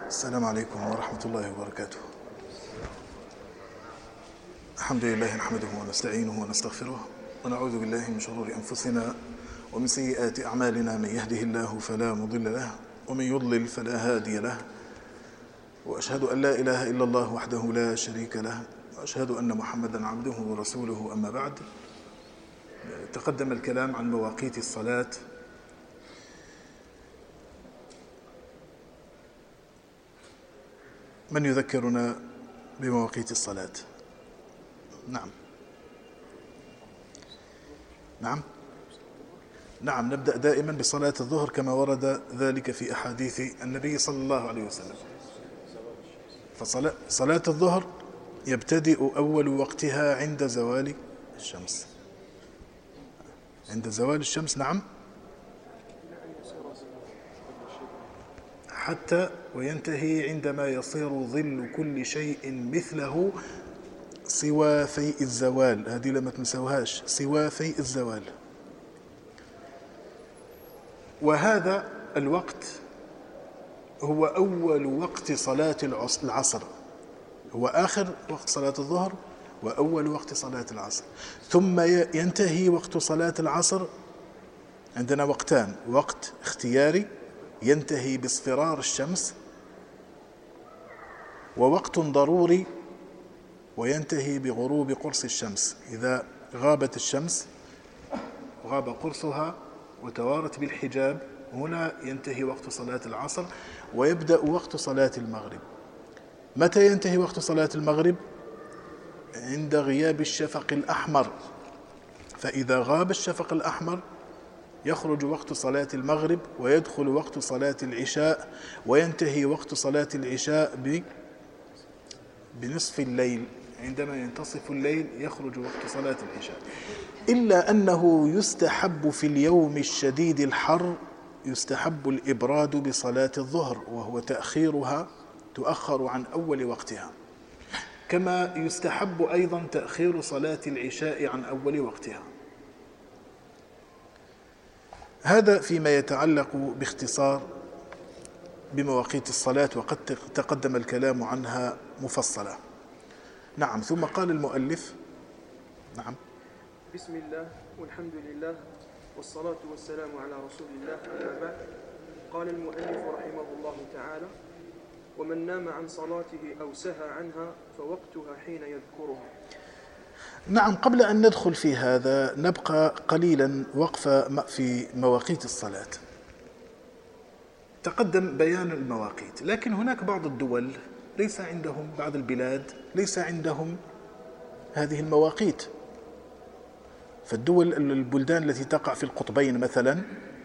السلام عليكم ورحمة الله وبركاته. الحمد لله نحمده ونستعينه ونستغفره ونعوذ بالله من شرور أنفسنا ومن سيئات أعمالنا. من يهده الله فلا مضل له ومن يضلل فلا هادي له، وأشهد أن لا إله إلا الله وحده لا شريك له، وأشهد أن محمدا عبده ورسوله. أما بعد، تقدم الكلام عن مواقيت الصلاة. من يذكرنا بمواقيت الصلاة؟ نعم، نبدأ دائما بصلاة الظهر كما ورد ذلك في أحاديث النبي صلى الله عليه وسلم. فصلاة الظهر يبتدئ أول وقتها عند زوال الشمس. عند زوال الشمس، نعم، حتى وينتهي عندما يصير ظل كل شيء مثله سوى فيء الزوال. هذه لما تنسوهاش، سوى فيء الزوال. وهذا الوقت هو أول وقت صلاة العصر، هو آخر وقت صلاة الظهر وأول وقت صلاة العصر. ثم ينتهي وقت صلاة العصر. عندنا وقتان: وقت اختياري ينتهي باصفرار الشمس، ووقت ضروري وينتهي بغروب قرص الشمس. إذا غابت الشمس، غاب قرصها وتوارت بالحجاب، هنا ينتهي وقت صلاة العصر ويبدأ وقت صلاة المغرب. متى ينتهي وقت صلاة المغرب؟ عند غياب الشفق الأحمر. فإذا غاب الشفق الأحمر يخرج وقت صلاة المغرب ويدخل وقت صلاة العشاء، وينتهي وقت صلاة العشاء بنصف الليل. عندما ينتصف الليل يخرج وقت صلاة العشاء. إلا أنه يستحب في اليوم الشديد الحر، يستحب الإبراد بصلاة الظهر، وهو تأخيرها، تؤخر عن أول وقتها، كما يستحب أيضا تأخير صلاة العشاء عن أول وقتها. هذا فيما يتعلق باختصار بمواقيت الصلاة، وقد تقدم الكلام عنها مفصلا. نعم. ثم قال المؤلف: نعم. بسم الله والحمد لله والصلاة والسلام على رسول الله، أما بعد. قال المؤلف رحمه الله تعالى: ومن نام عن صلاته أو سهى عنها فوقتها حين يذكرها. نعم. قبل أن ندخل في هذا نبقى قليلا وقفة في مواقيت الصلاة. تقدم بيان المواقيت، لكن هناك بعض الدول ليس عندهم، بعض البلاد ليس عندهم هذه المواقيت. فالدول، البلدان التي تقع في القطبين مثلا،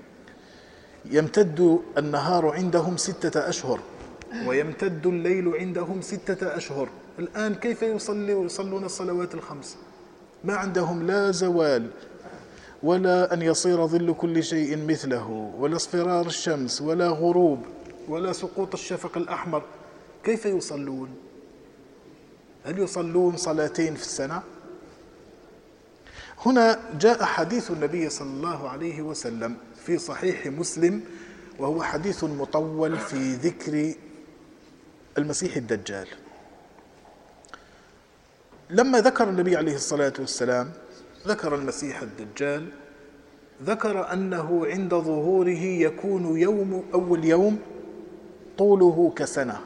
يمتد النهار عندهم 6 أشهر ويمتد الليل عندهم 6 أشهر. الآن كيف يصلون الصلوات الخمس؟ ما عندهم لا زوال، ولا أن يصير ظل كل شيء مثله، ولا اصفرار الشمس، ولا غروب، ولا سقوط الشفق الأحمر. كيف يصلون؟ هل يصلون صلاتين في السنة؟ هنا جاء حديث النبي صلى الله عليه وسلم في صحيح مسلم، وهو حديث مطول في ذكر المسيح الدجال. لما ذكر النبي عليه الصلاة والسلام ذكر المسيح الدجال، ذكر أنه عند ظهوره يكون أول يوم طوله كسنة،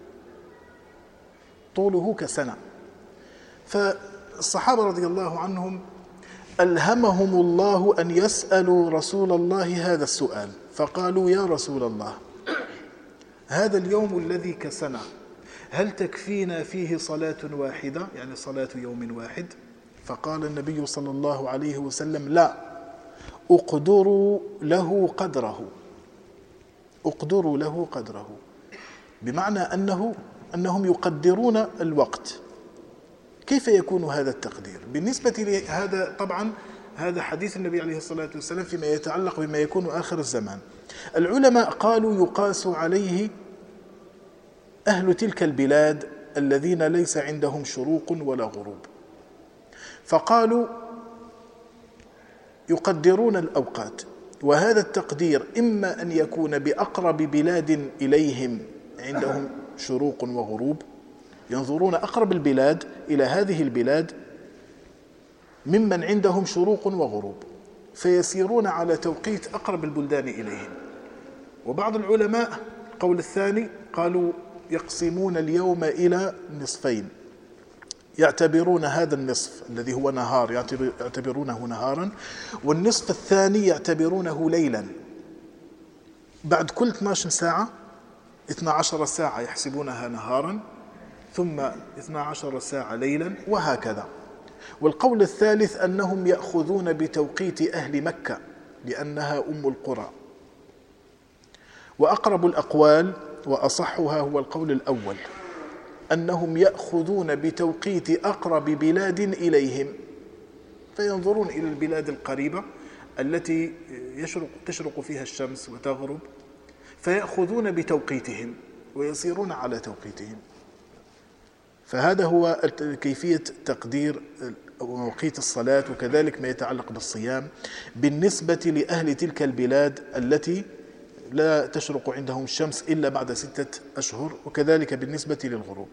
طوله كسنة. فالصحابة رضي الله عنهم ألهمهم الله أن يسألوا رسول الله هذا السؤال، فقالوا: يا رسول الله، هذا اليوم الذي كسنة هل تكفينا فيه صلاة واحدة، يعني صلاة يوم واحد؟ فقال النبي صلى الله عليه وسلم: لا، اقدروا له قدره، اقدروا له قدره، بمعنى أنهم يقدرون الوقت. كيف يكون هذا التقدير؟ بالنسبة لهذا طبعا هذا حديث النبي عليه الصلاة والسلام فيما يتعلق بما يكون آخر الزمان. العلماء قالوا يقاس عليه أهل تلك البلاد الذين ليس عندهم شروق ولا غروب، فقالوا يقدرون الأوقات. وهذا التقدير إما أن يكون بأقرب بلاد إليهم عندهم شروق وغروب ينظرون أقرب البلاد إلى هذه البلاد ممن عندهم شروق وغروب، فيسيرون على توقيت أقرب البلدان إليهم. وبعض العلماء القول الثاني قالوا يقسمون اليوم إلى نصفين، يعتبرون هذا النصف الذي هو نهار يعتبرونه نهارا، والنصف الثاني يعتبرونه ليلا. بعد كل 12 ساعة 12 ساعة يحسبونها نهارا، ثم 12 ساعة ليلا، وهكذا. والقول الثالث أنهم يأخذون بتوقيت أهل مكة لأنها أم القرى. وأقرب الأقوال وأصحها هو القول الأول، أنهم يأخذون بتوقيت أقرب بلاد إليهم، فينظرون إلى البلاد القريبة التي تشرق فيها الشمس وتغرب، فيأخذون بتوقيتهم ويسيرون على توقيتهم. فهذا هو كيفية تقدير مواقيت الصلاة، وكذلك ما يتعلق بالصيام بالنسبة لأهل تلك البلاد التي لا تشرق عندهم الشمس إلا بعد 6 أشهر، وكذلك بالنسبة للغروب.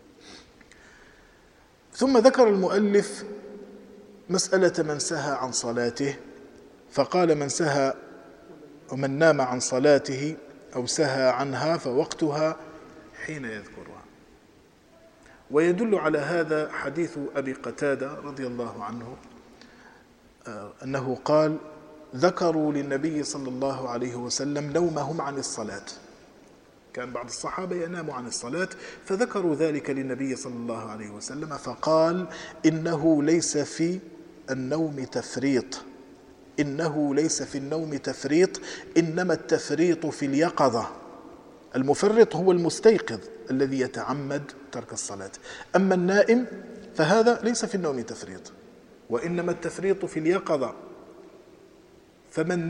ثم ذكر المؤلف مسألة من سهى عن صلاته، فقال من سهى ومن نام عن صلاته أو سهى عنها فوقتها حين يذكرها. ويدل على هذا حديث أبي قتادة رضي الله عنه أنه قال: ذكروا للنبي صلى الله عليه وسلم نومهم عن الصلاة. كان بعض الصحابة ينام عن الصلاة، فذكروا ذلك للنبي صلى الله عليه وسلم، فقال: إنه ليس في النوم تفريط، إنه ليس في النوم تفريط، إنما التفريط في اليقظة. المفرط هو المستيقظ الذي يتعمد ترك الصلاة، أما النائم فهذا ليس في النوم تفريط، وإنما التفريط في اليقظة. فمن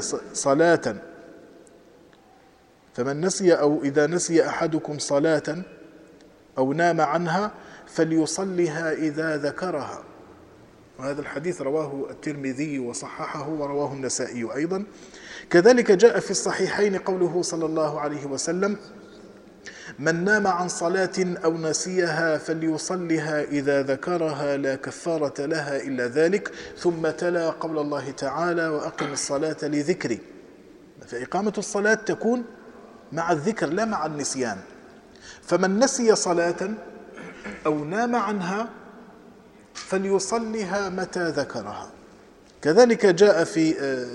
نسي أو إذا نسي أحدكم صلاة أو نام عنها فليصلها إذا ذكرها. وهذا الحديث رواه الترمذي وصححه، ورواه النسائي أيضا. كذلك جاء في الصحيحين قوله صلى الله عليه وسلم: من نام عن صلاة أو نسيها فليصلها إذا ذكرها لا كفارة لها إلا ذلك، ثم تلا قول الله تعالى: وأقم الصلاة لذكري. فإقامة الصلاة تكون مع الذكر لا مع النسيان. فمن نسي صلاة أو نام عنها فليصلها متى ذكرها. كذلك جاء في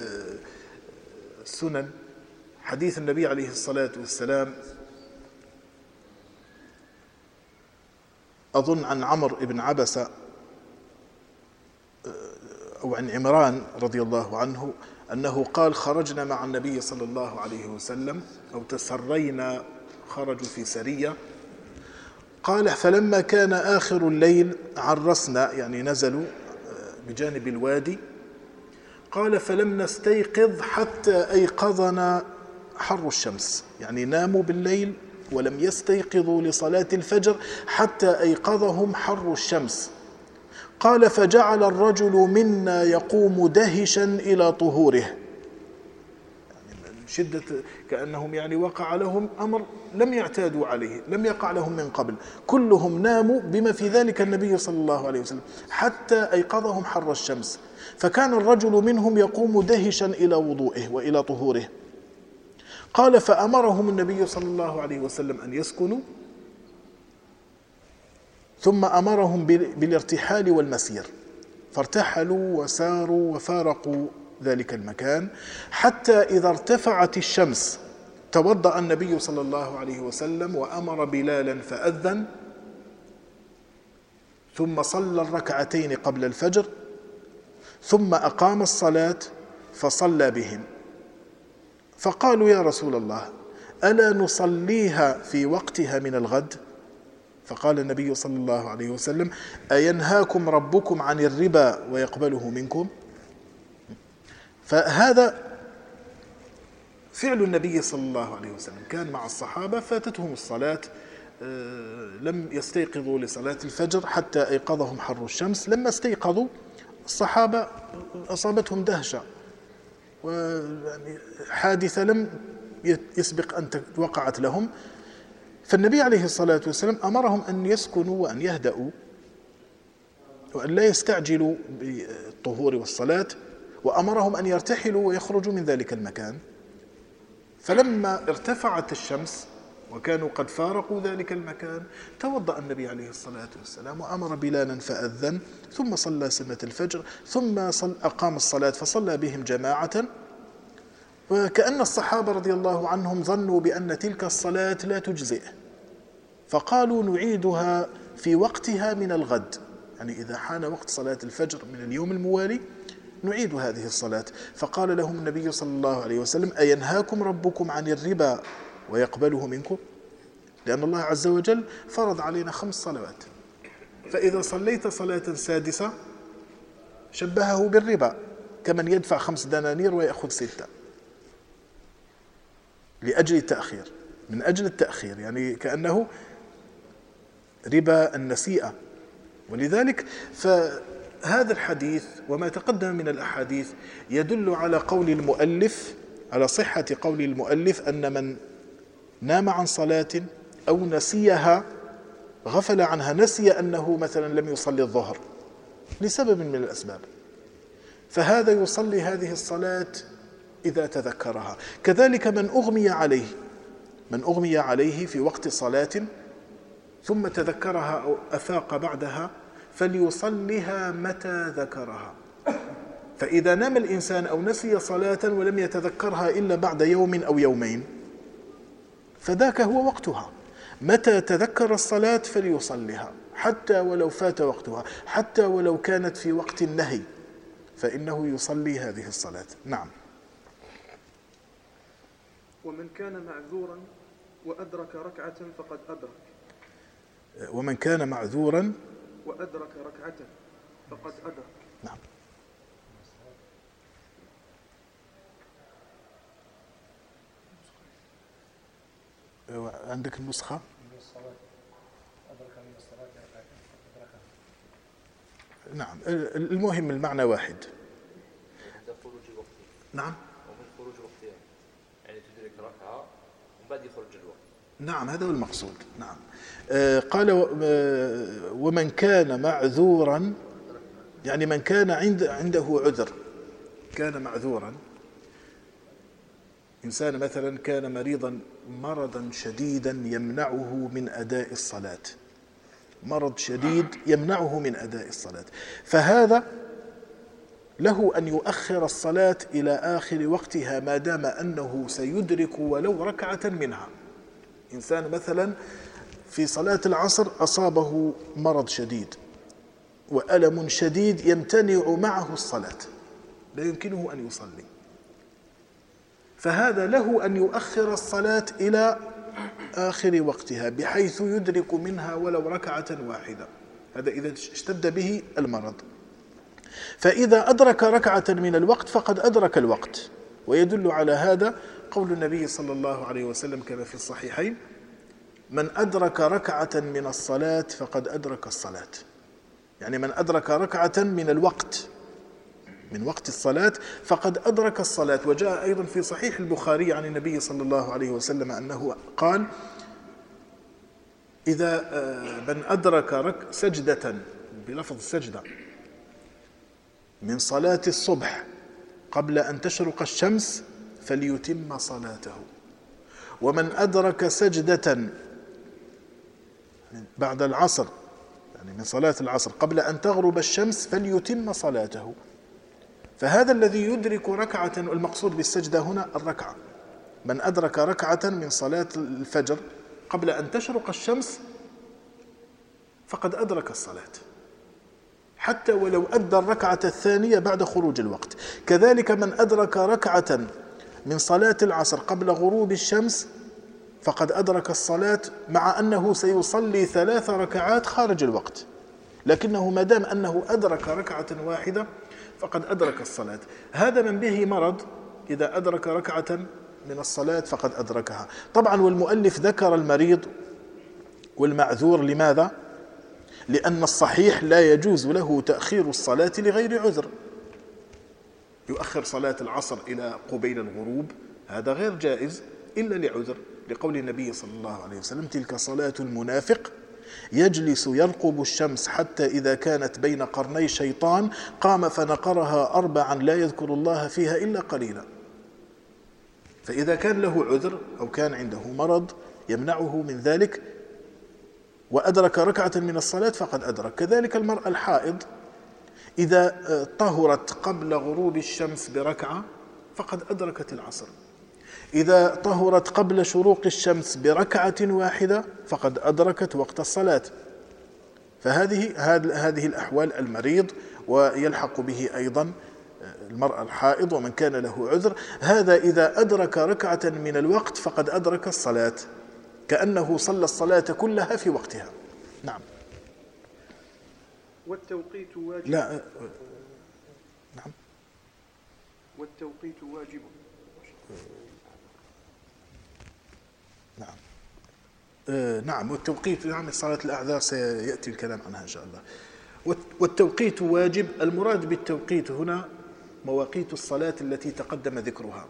السنن حديث النبي عليه الصلاة والسلام، أظن عن عمرو بن عبسة أو عن عمران رضي الله عنه أنه قال: خرجنا مع النبي صلى الله عليه وسلم أو تسرينا، خرجوا في سرية. قال: فلما كان آخر الليل عرسنا، يعني نزلوا بجانب الوادي. قال: فلم نستيقظ حتى أيقظنا حر الشمس، يعني ناموا بالليل ولم يستيقظوا لصلاة الفجر حتى أيقظهم حر الشمس. قال: فجعل الرجل منا يقوم دهشا إلى طهوره، يعني شدة كأنهم يعني وقع لهم أمر لم يعتادوا عليه، لم يقع لهم من قبل. كلهم ناموا بما في ذلك النبي صلى الله عليه وسلم حتى أيقظهم حر الشمس. فكان الرجل منهم يقوم دهشا إلى وضوئه وإلى طهوره. قال: فأمرهم النبي صلى الله عليه وسلم أن يسكنوا، ثم أمرهم بالارتحال والمسير، فارتحلوا وساروا وفارقوا ذلك المكان، حتى إذا ارتفعت الشمس توضأ النبي صلى الله عليه وسلم وأمر بلالا فأذن، ثم صلى الركعتين قبل الفجر، ثم أقام الصلاة فصلى بهم. فقالوا: يا رسول الله، ألا نصليها في وقتها من الغد؟ فقال النبي صلى الله عليه وسلم: أينهاكم ربكم عن الربا ويقبله منكم؟ فهذا فعل النبي صلى الله عليه وسلم، كان مع الصحابة فاتتهم الصلاة، لم يستيقظوا لصلاة الفجر حتى أيقظهم حر الشمس. لما استيقظوا الصحابة أصابتهم دهشة، وحادثة لم يسبق أن وقعت لهم، فالنبي عليه الصلاة والسلام أمرهم أن يسكنوا وأن يهدأوا وأن لا يستعجلوا بالطهور والصلاة، وأمرهم أن يرتحلوا ويخرجوا من ذلك المكان. فلما ارتفعت الشمس وكانوا قد فارقوا ذلك المكان، توضأ النبي عليه الصلاة والسلام وأمر بلالا فأذن، ثم صلى سنة الفجر، ثم أقام الصلاة فصلى بهم جماعة. وكأن الصحابة رضي الله عنهم ظنوا بأن تلك الصلاة لا تجزئ، فقالوا نعيدها في وقتها من الغد، يعني إذا حان وقت صلاة الفجر من اليوم الموالي نعيد هذه الصلاة. فقال لهم النبي صلى الله عليه وسلم: أينهاكم ربكم عن الربا ويقبله منكم؟ لأن الله عز وجل فرض علينا 5 صلوات، فإذا صليت صلاة سادسة شبهه بالربا، كمن يدفع 5 دنانير ويأخذ 6 لأجل التأخير، من أجل التأخير، يعني كأنه ربا النسيئة. ولذلك فهذا الحديث وما تقدم من الأحاديث يدل على قول المؤلف، على صحة قول المؤلف أن من نام عن صلاة أو نسيها، غفل عنها، نسي أنه مثلا لم يصلي الظهر لسبب من الأسباب، فهذا يصلي هذه الصلاة إذا تذكرها. كذلك من أغمي عليه في وقت صلاة ثم تذكرها أو أفاق بعدها فليصلها متى ذكرها. فإذا نام الإنسان أو نسي صلاة ولم يتذكرها إلا بعد يوم أو يومين فذاك هو وقتها، متى تذكر الصلاة فليصلها، حتى ولو فات وقتها، حتى ولو كانت في وقت النهي فإنه يصلي هذه الصلاة. نعم. ومن كان معذورا وأدرك ركعة فقد أدرك. ومن كان معذورا وأدرك ركعة فقد أدرك. نعم. عندك النسخة؟ نعم، المهم المعنى واحد. نعم. ومن خروج وقتها يعني تدرك ركعة ومن بعد يخرج الوقت. نعم، هذا هو المقصود. نعم. قال ومن كان معذورا، يعني من كان عنده عذر، كان معذورا، إنسان مثلا كان مريضا مرضا شديدا يمنعه من أداء الصلاة، مرض شديد يمنعه من أداء الصلاة، فهذا له أن يؤخر الصلاة إلى آخر وقتها ما دام أنه سيدرك ولو ركعة منها. إنسان مثلا في صلاة العصر أصابه مرض شديد وألم شديد يمتنع معه الصلاة، لا يمكنه أن يصلي، فهذا له أن يؤخر الصلاة إلى آخر وقتها بحيث يدرك منها ولو ركعة واحدة، هذا إذا اشتد به المرض. فإذا أدرك ركعة من الوقت فقد أدرك الوقت. ويدل على هذا قول النبي صلى الله عليه وسلم كما في الصحيحين: من أدرك ركعة من الصلاة فقد أدرك الصلاة، يعني من أدرك ركعة من الوقت، من وقت الصلاة فقد أدرك الصلاة. وجاء أيضا في صحيح البخاري عن النبي صلى الله عليه وسلم أنه قال: إذا من أدرك سجدة، بلفظ سجدة، من صلاة الصبح قبل أن تشرق الشمس فليتم صلاته، ومن أدرك سجدة بعد العصر، يعني من صلاة العصر قبل أن تغرب الشمس فليتم صلاته. فهذا الذي يدرك ركعة، المقصود بالسجدة هنا الركعة، من أدرك ركعة من صلاة الفجر قبل أن تشرق الشمس فقد أدرك الصلاة، حتى ولو أدى الركعة الثانية بعد خروج الوقت. كذلك من أدرك ركعة من صلاة العصر قبل غروب الشمس فقد أدرك الصلاة، مع أنه سيصلي 3 ركعات خارج الوقت، لكنه ما دام أنه أدرك ركعة واحدة فقد أدرك الصلاة. هذا من به مرض إذا أدرك ركعة من الصلاة فقد أدركها. طبعا والمؤلف ذكر المريض والمعذور، لماذا؟ لأن الصحيح لا يجوز له تأخير الصلاة لغير عذر، يؤخر صلاة العصر إلى قبيل الغروب، هذا غير جائز إلا لعذر. لقول النبي صلى الله عليه وسلم: تلك صلاة المنافق يجلس يرقب الشمس حتى إذا كانت بين قرني الشيطان قام فنقرها 4 لا يذكر الله فيها إلا قليلا. فإذا كان له عذر أو كان عنده مرض يمنعه من ذلك وأدرك ركعة من الصلاة فقد أدرك. كذلك المرأة الحائض إذا طهرت قبل غروب الشمس بركعة فقد أدركت العصر. إذا طهرت قبل شروق الشمس بركعة واحدة فقد أدركت وقت الصلاة. هذه الأحوال المريض، ويلحق به أيضا المرأة الحائض ومن كان له عذر، هذا إذا أدرك ركعة من الوقت فقد أدرك الصلاة، كأنه صلى الصلاة كلها في وقتها. نعم. والتوقيت واجب. لا. نعم. والتوقيت واجب. نعم. نعم. والتوقيت، يعني صلاة الأعذار سيأتي الكلام عنها إن شاء الله. والتوقيت واجب. المراد بالتوقيت هنا مواقيت الصلاة التي تقدم ذكرها،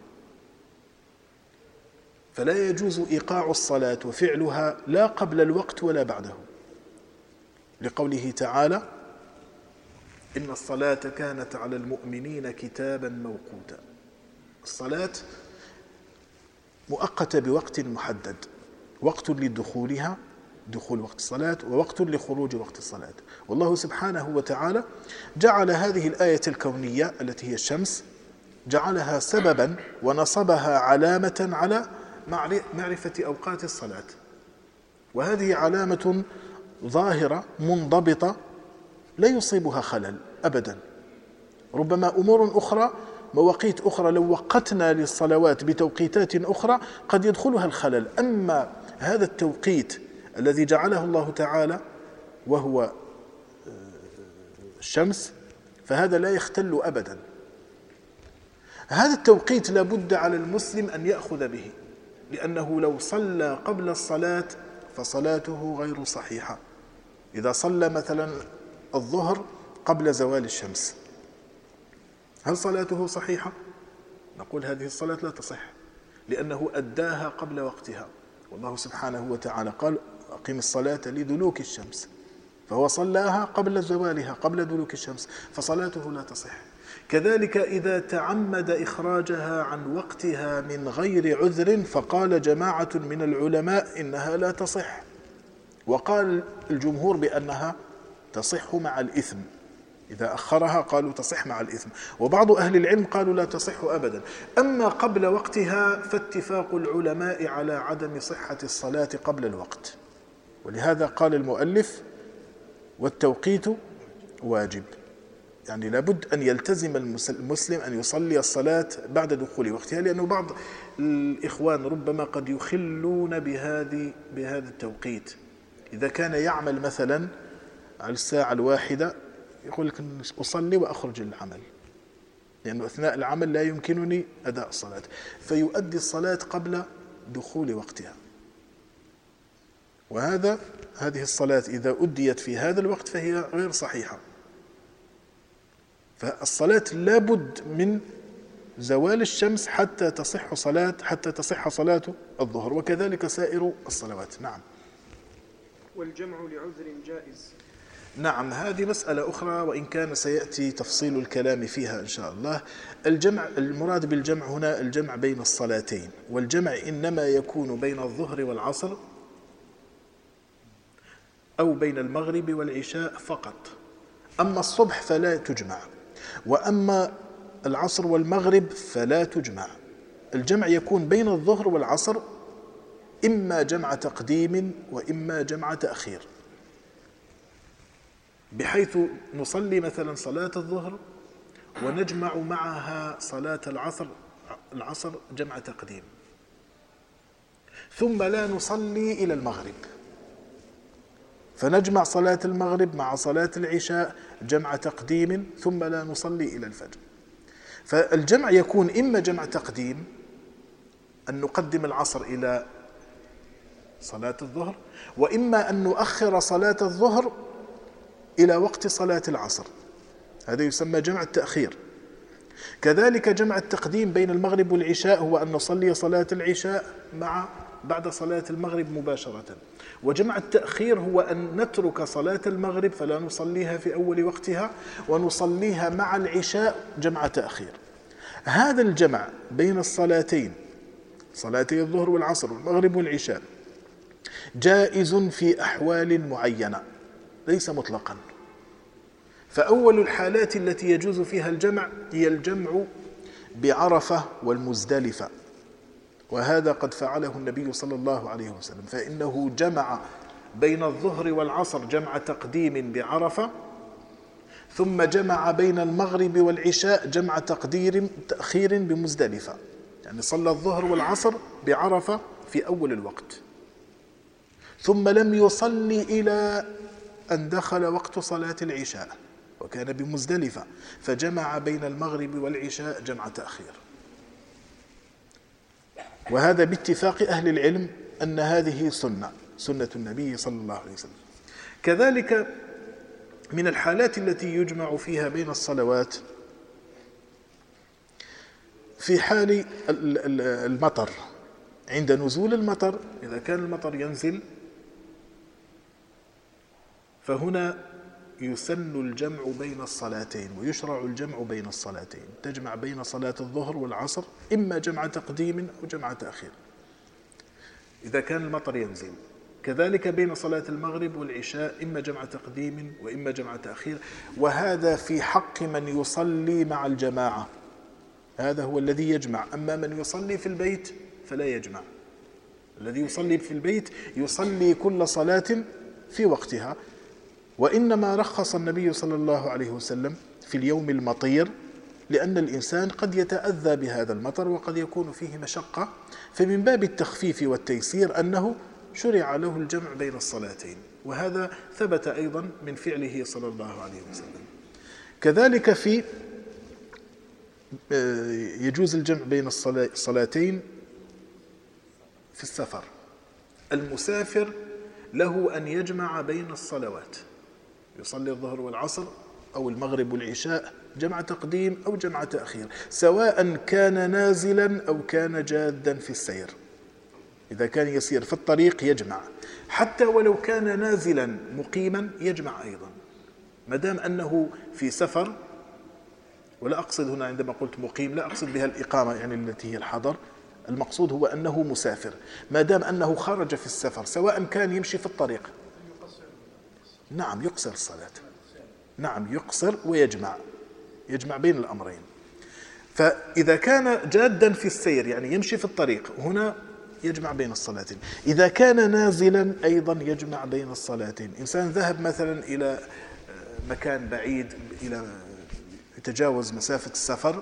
فلا يجوز إيقاع الصلاة وفعلها لا قبل الوقت ولا بعده، لقوله تعالى: إن الصلاة كانت على المؤمنين كتابا موقوتا. الصلاة مؤقتة بوقت محدد، وقت لدخولها، دخول وقت الصلاة، ووقت لخروج وقت الصلاة. والله سبحانه وتعالى جعل هذه الآية الكونية التي هي الشمس، جعلها سببا ونصبها علامة على معرفة أوقات الصلاة، وهذه علامة ظاهرة منضبطة لا يصيبها خلل أبدا. ربما أمور أخرى، مواقيت أخرى لو وقتنا للصلوات بتوقيتات أخرى قد يدخلها الخلل، أما هذا التوقيت الذي جعله الله تعالى وهو الشمس فهذا لا يختل أبدا. هذا التوقيت لابد على المسلم أن يأخذ به، لأنه لو صلى قبل الصلاة فصلاته غير صحيحة. إذا صلى مثلا الظهر قبل زوال الشمس، هل صلاته صحيحة؟ نقول هذه الصلاة لا تصح، لأنه أداها قبل وقتها، والله سبحانه وتعالى قال: أقم الصلاة لدلوك الشمس، فهو صلاها قبل زوالها، قبل دلوك الشمس، فصلاته لا تصح. كذلك إذا تعمد إخراجها عن وقتها من غير عذر، فقال جماعة من العلماء إنها لا تصح، وقال الجمهور بأنها تصح مع الإثم. إذا أخرها قالوا تصح مع الإثم، وبعض أهل العلم قالوا لا تصح أبدا. أما قبل وقتها فاتفاق العلماء على عدم صحة الصلاة قبل الوقت، ولهذا قال المؤلف: والتوقيت واجب، يعني لابد أن يلتزم المسلم أن يصلي الصلاة بعد دخول وقتها، لأنه بعض الإخوان ربما قد يخلون بهذا التوقيت. إذا كان يعمل مثلا على الساعة 1 يقول لك أصلي وأخرج للعمل، لأنه أثناء العمل لا يمكنني أداء الصلاة، فيؤدي الصلاة قبل دخول وقتها. هذه الصلاة إذا أديت في هذا الوقت فهي غير صحيحة. فالصلاة لابد من زوال الشمس حتى تصح صلاة الظهر، وكذلك سائر الصلوات. نعم. والجمع لعذر جائز. نعم، هذه مسألة أخرى وإن كان سيأتي تفصيل الكلام فيها إن شاء الله. المراد بالجمع هنا الجمع بين الصلاتين، والجمع إنما يكون بين الظهر والعصر أو بين المغرب والعشاء فقط. أما الصبح فلا تجمع، وأما العصر والمغرب فلا تجمع. الجمع يكون بين الظهر والعصر، إما جمع تقديم وإما جمع تأخير، بحيث نصلي مثلا صلاة الظهر ونجمع معها صلاة العصر جمع تقديم، ثم لا نصلي إلى المغرب، فنجمع صلاة المغرب مع صلاة العشاء جمع تقديم، ثم لا نصلي إلى الفجر. فالجمع يكون إما جمع تقديم، أن نقدم العصر إلى صلاة الظهر، وإما أن نؤخر صلاة الظهر إلى وقت صلاة العصر، هذا يسمى جمع التأخير. كذلك جمع التقديم بين المغرب والعشاء هو أن نصلي صلاة العشاء مع بعد صلاة المغرب مباشرة. وجمع التأخير هو أن نترك صلاة المغرب فلا نصليها في أول وقتها ونصليها مع العشاء جمع تأخير. هذا الجمع بين الصلاتين، صلاتي الظهر والعصر والمغرب والعشاء، جائز في أحوال معينة ليس مطلقا. فأول الحالات التي يجوز فيها الجمع هي الجمع بعرفة والمزدلفة، وهذا قد فعله النبي صلى الله عليه وسلم، فإنه جمع بين الظهر والعصر جمع تقديم بعرفة، ثم جمع بين المغرب والعشاء جمع تأخير بمزدلفة، يعني صلى الظهر والعصر بعرفة في أول الوقت، ثم لم يصلي إلى أن دخل وقت صلاة العشاء وكان بمزدلفة، فجمع بين المغرب والعشاء جمع تأخير. وهذا باتفاق أهل العلم أن هذه سنة النبي صلى الله عليه وسلم. كذلك من الحالات التي يجمع فيها بين الصلوات في حال المطر، عند نزول المطر، إذا كان المطر ينزل فهنا يسن الجمع بين الصلاتين ويشرع الجمع بين الصلاتين، تجمع بين صلاة الظهر والعصر إما جمع تقديم أو جمع تأخير إذا كان المطر ينزل. كذلك بين صلاة المغرب والعشاء إما جمع تقديم وإما جمع تأخير، وهذا في حق من يصلي مع الجماعة، هذا هو الذي يجمع. أما من يصلي في البيت فلا يجمع. الذي يصلي في البيت يصلي كل صلاة في وقتها. وإنما رخص النبي صلى الله عليه وسلم في اليوم المطير لأن الإنسان قد يتأذى بهذا المطر وقد يكون فيه مشقة، فمن باب التخفيف والتيسير أنه شرع له الجمع بين الصلاتين، وهذا ثبت أيضا من فعله صلى الله عليه وسلم. كذلك يجوز الجمع بين الصلاتين في السفر. المسافر له أن يجمع بين الصلوات، يصلي الظهر والعصر أو المغرب والعشاء جمع تقديم أو جمع تأخير، سواء كان نازلا أو كان جادا في السير. إذا كان يسير في الطريق يجمع، حتى ولو كان نازلا مقيما يجمع أيضا، ما دام أنه في سفر. ولا أقصد هنا عندما قلت مقيم لا أقصد بها الإقامة يعني التي هي الحضر، المقصود هو أنه مسافر، ما دام أنه خرج في السفر سواء كان يمشي في الطريق. نعم يقصر الصلاة، نعم يقصر ويجمع بين الأمرين. فإذا كان جادا في السير يعني يمشي في الطريق هنا يجمع بين الصلاتين. إذا كان نازلا أيضا يجمع بين الصلاتين. إنسان ذهب مثلا إلى مكان بعيد إلى يتجاوز مسافة السفر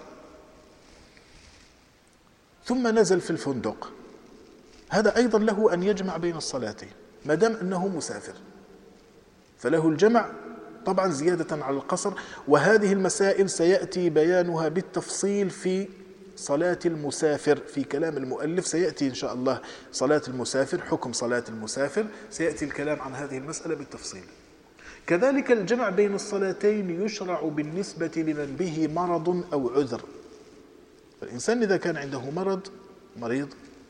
ثم نزل في الفندق، هذا أيضا له أن يجمع بين الصلاتين ما دام أنه مسافر، فله الجمع طبعا زيادة على القصر. وهذه المسائل سيأتي بيانها بالتفصيل في صلاة المسافر، في كلام المؤلف سيأتي إن شاء الله صلاة المسافر، حكم صلاة المسافر، سيأتي الكلام عن هذه المسألة بالتفصيل. كذلك الجمع بين الصلاتين يشرع بالنسبة لمن به مرض أو عذر. فالإنسان إذا كان عنده مريض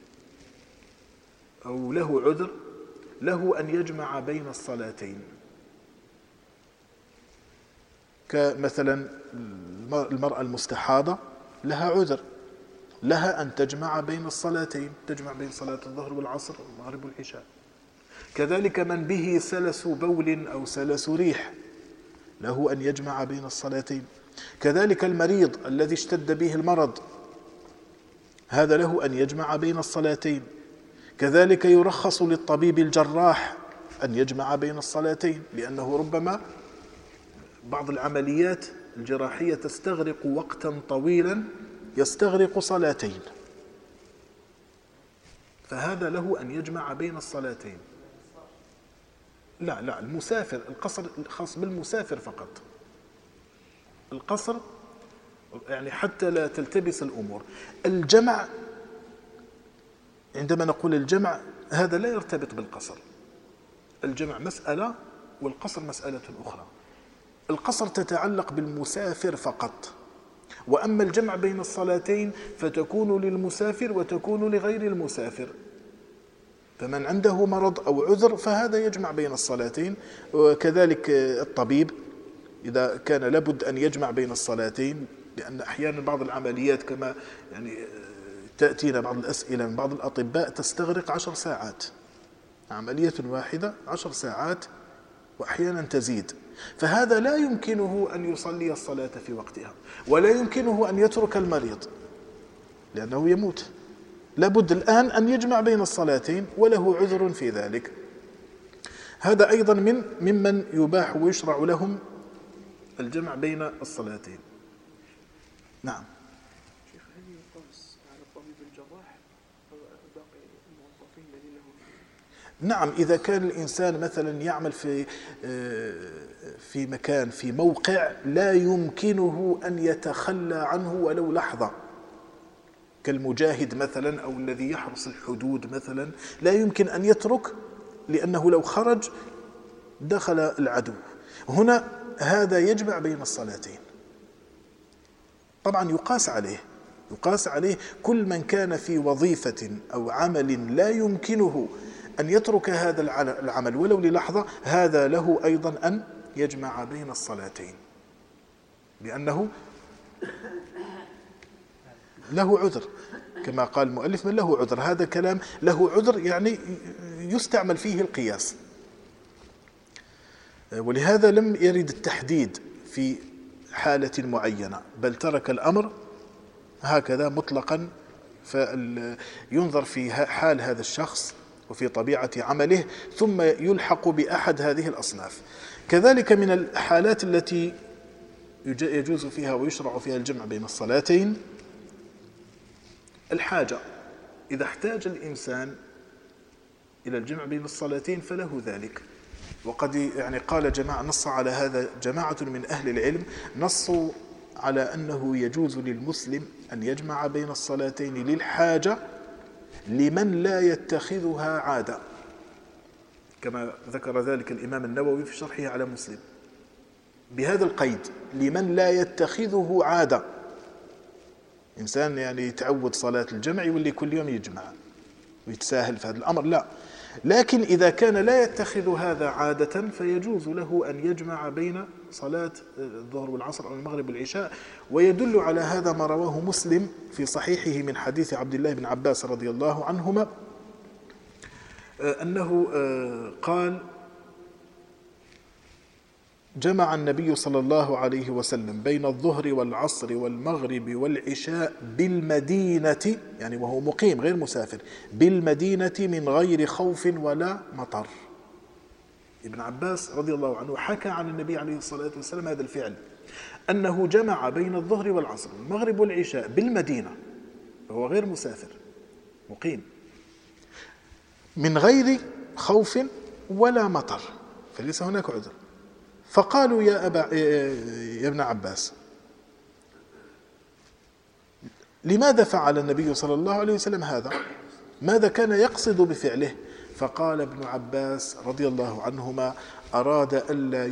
أو له عذر له أن يجمع بين الصلاتين، كمثلا المرأة المستحاضة لها عذر، لها أن تجمع بين الصلاتين، تجمع بين صلاة الظهر والعصر والمغرب والعشاء. كذلك من به سلس بول أو سلس ريح له أن يجمع بين الصلاتين. كذلك المريض الذي اشتد به المرض هذا له أن يجمع بين الصلاتين. كذلك يرخص للطبيب الجراح أن يجمع بين الصلاتين، لأنه ربما بعض العمليات الجراحية تستغرق وقتا طويلا يستغرق صلاتين، فهذا له أن يجمع بين الصلاتين. لا المسافر، القصر خاص بالمسافر فقط، القصر يعني حتى لا تلتبس الأمور. الجمع عندما نقول الجمع هذا لا يرتبط بالقصر، الجمع مسألة والقصر مسألة أخرى. القصر تتعلق بالمسافر فقط، وأما الجمع بين الصلاتين فتكون للمسافر وتكون لغير المسافر. فمن عنده مرض أو عذر فهذا يجمع بين الصلاتين. وكذلك الطبيب إذا كان لابد أن يجمع بين الصلاتين، لأن أحيانا بعض العمليات كما يعني تأتينا بعض الأسئلة من بعض الأطباء تستغرق 10 ساعات، عملية واحدة 10 ساعات وأحيانا تزيد، فهذا لا يمكنه أن يصلي الصلاة في وقتها، ولا يمكنه أن يترك المريض لأنه يموت. لابد الآن أن يجمع بين الصلاتين وله عذر في ذلك. هذا أيضا ممن يباح ويشرع لهم الجمع بين الصلاتين. نعم. شيخ، هل يقاس على الطبيب الجراح أو باقي الموظفين الذين هم؟ نعم، إذا كان الإنسان مثلا يعمل في مكان، في موقع لا يمكنه أن يتخلى عنه ولو لحظة، كالمجاهد مثلا أو الذي يحرس الحدود مثلا، لا يمكن أن يترك لأنه لو خرج دخل العدو. هنا هذا يجمع بين الصلاتين. طبعا يقاس عليه كل من كان في وظيفة أو عمل لا يمكنه أن يترك هذا العمل ولو للحظة، هذا له أيضا أن يجمع بين الصلاتين، لأنه له عذر كما قال المؤلف: من له عذر. هذا كلام له عذر يعني يستعمل فيه القياس، ولهذا لم يرد التحديد في حالة معينة، بل ترك الأمر هكذا مطلقا، فينظر في حال هذا الشخص وفي طبيعة عمله ثم يلحق بأحد هذه الأصناف. كذلك من الحالات التي يجوز فيها ويشرع فيها الجمع بين الصلاتين الحاجة. إذا احتاج الإنسان إلى الجمع بين الصلاتين فله ذلك. وقد يعني قال جماعة، نص على هذا جماعة من أهل العلم، نصوا على أنه يجوز للمسلم أن يجمع بين الصلاتين للحاجة لمن لا يتخذها عادة، كما ذكر ذلك الإمام النووي في شرحه على مسلم بهذا القيد: لمن لا يتخذه عادة. إنسان يعني يتعود صلاة الجمع واللي كل يوم يجمع ويتساهل في هذا الأمر، لا. لكن إذا كان لا يتخذ هذا عادة فيجوز له أن يجمع بين صلاة الظهر والعصر أو المغرب والعشاء. ويدل على هذا ما رواه مسلم في صحيحه من حديث عبد الله بن عباس رضي الله عنهما أنه قال: جمع النبي صلى الله عليه وسلم بين الظهر والعصر والمغرب والعشاء بالمدينة، يعني وهو مقيم غير مسافر، بالمدينة من غير خوف ولا مطر. ابن عباس رضي الله عنه حكى عن النبي عليه الصلاة والسلام هذا الفعل، أنه جمع بين الظهر والعصر والمغرب والعشاء بالمدينة، وهو غير مسافر مقيم، من غير خوف ولا مطر، فليس هناك عذر. فقالوا: يا ابن عباس، لماذا فعل النبي صلى الله عليه وسلم هذا؟ ماذا كان يقصد بفعله؟ فقال ابن عباس رضي الله عنهما: أراد ألا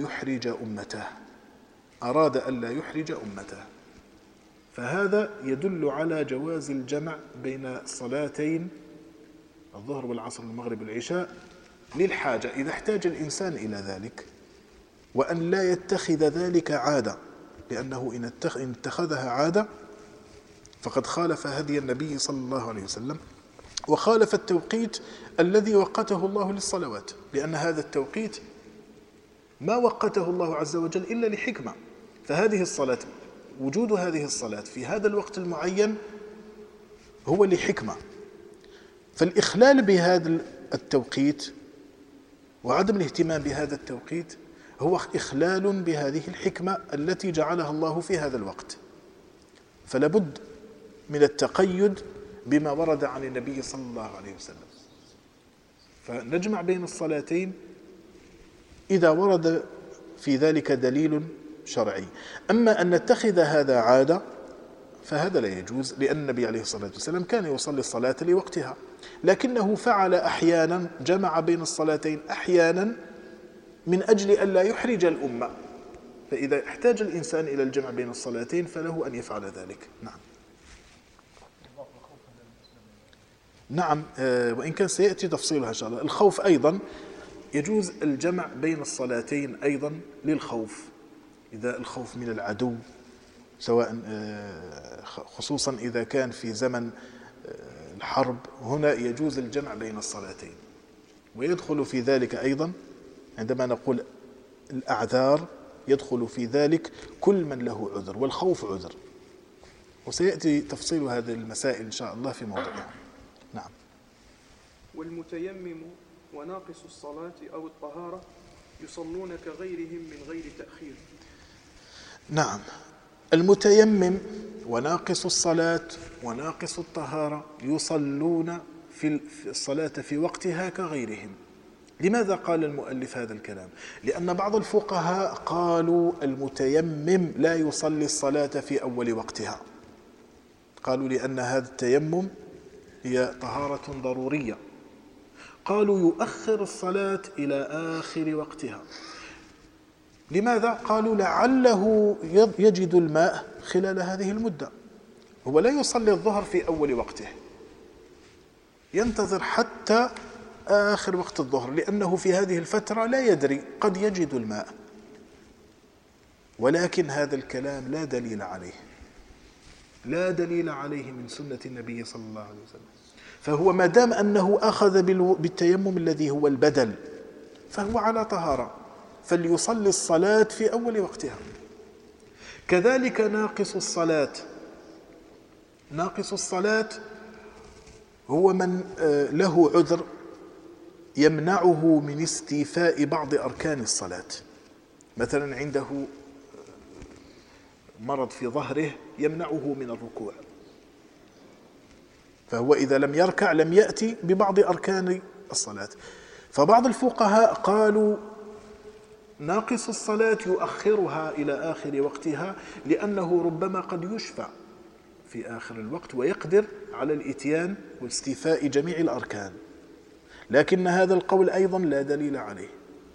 يحرج أمته. فهذا يدل على جواز الجمع بين صلاتين الظهر والعصر والمغرب والعشاء للحاجة، إذا احتاج الإنسان إلى ذلك، وأن لا يتخذ ذلك عادة، لأنه إن اتخذها عادة فقد خالف هدي النبي صلى الله عليه وسلم، وخالف التوقيت الذي وقته الله للصلوات، لأن هذا التوقيت ما وقته الله عز وجل إلا لحكمة. فهذه الصلاة، وجود هذه الصلاة في هذا الوقت المعين هو لحكمة، فالإخلال بهذا التوقيت وعدم الاهتمام بهذا التوقيت هو إخلال بهذه الحكمة التي جعلها الله في هذا الوقت. فلابد من التقيد بما ورد عن النبي صلى الله عليه وسلم، فنجمع بين الصلاتين إذا ورد في ذلك دليل شرعي. أما أن نتخذ هذا عادة فهذا لا يجوز، لأن النبي عليه الصلاة والسلام كان يصلي الصلاة لوقتها، لكنه فعل أحيانا، جمع بين الصلاتين أحيانا من أجل أن لا يحرج الأمة. فإذا احتاج الإنسان إلى الجمع بين الصلاتين فله أن يفعل ذلك. نعم، وإن كان سيأتي تفصيلها إن شاء الله. الخوف أيضا يجوز الجمع بين الصلاتين أيضا للخوف، إذا الخوف من العدو، سواء خصوصا إذا كان في زمن الحرب، هنا يجوز الجمع بين الصلاتين. ويدخل في ذلك أيضا عندما نقول الأعذار، يدخل في ذلك كل من له عذر، والخوف عذر، وسيأتي تفصيل هذه المسائل إن شاء الله في موضوعها. نعم. والمتيمم وناقص الصلاة أو الطهارة يصلون كغيرهم من غير تأخير. نعم، المتيمم وناقص الصلاة وناقص الطهارة يصلون في الصلاة في وقتها كغيرهم. لماذا قال المؤلف هذا الكلام؟ لأن بعض الفقهاء قالوا المتيمم لا يصلي الصلاة في أول وقتها، قالوا لأن هذا التيمم هي طهارة ضرورية، قالوا يؤخر الصلاة إلى آخر وقتها. لماذا؟ قالوا لعله يجد الماء خلال هذه المدة، هو لا يصلي الظهر في أول وقته، ينتظر حتى آخر وقت الظهر، لأنه في هذه الفترة لا يدري، قد يجد الماء. ولكن هذا الكلام لا دليل عليه، لا دليل عليه من سنة النبي صلى الله عليه وسلم. فهو ما دام أنه أخذ بالتيمم الذي هو البدل فهو على طهارة، فليصلي الصلاة في أول وقتها. كذلك ناقص الصلاة، ناقص الصلاة هو من له عذر يمنعه من استيفاء بعض أركان الصلاة، مثلا عنده مرض في ظهره يمنعه من الركوع، فهو إذا لم يركع لم يأتي ببعض أركان الصلاة. فبعض الفقهاء قالوا ناقص الصلاة يؤخرها إلى آخر وقتها، لأنه ربما قد يشفع في آخر الوقت ويقدر على الإتيان واستيفاء جميع الأركان، لكن هذا القول أيضا لا دليل عليه.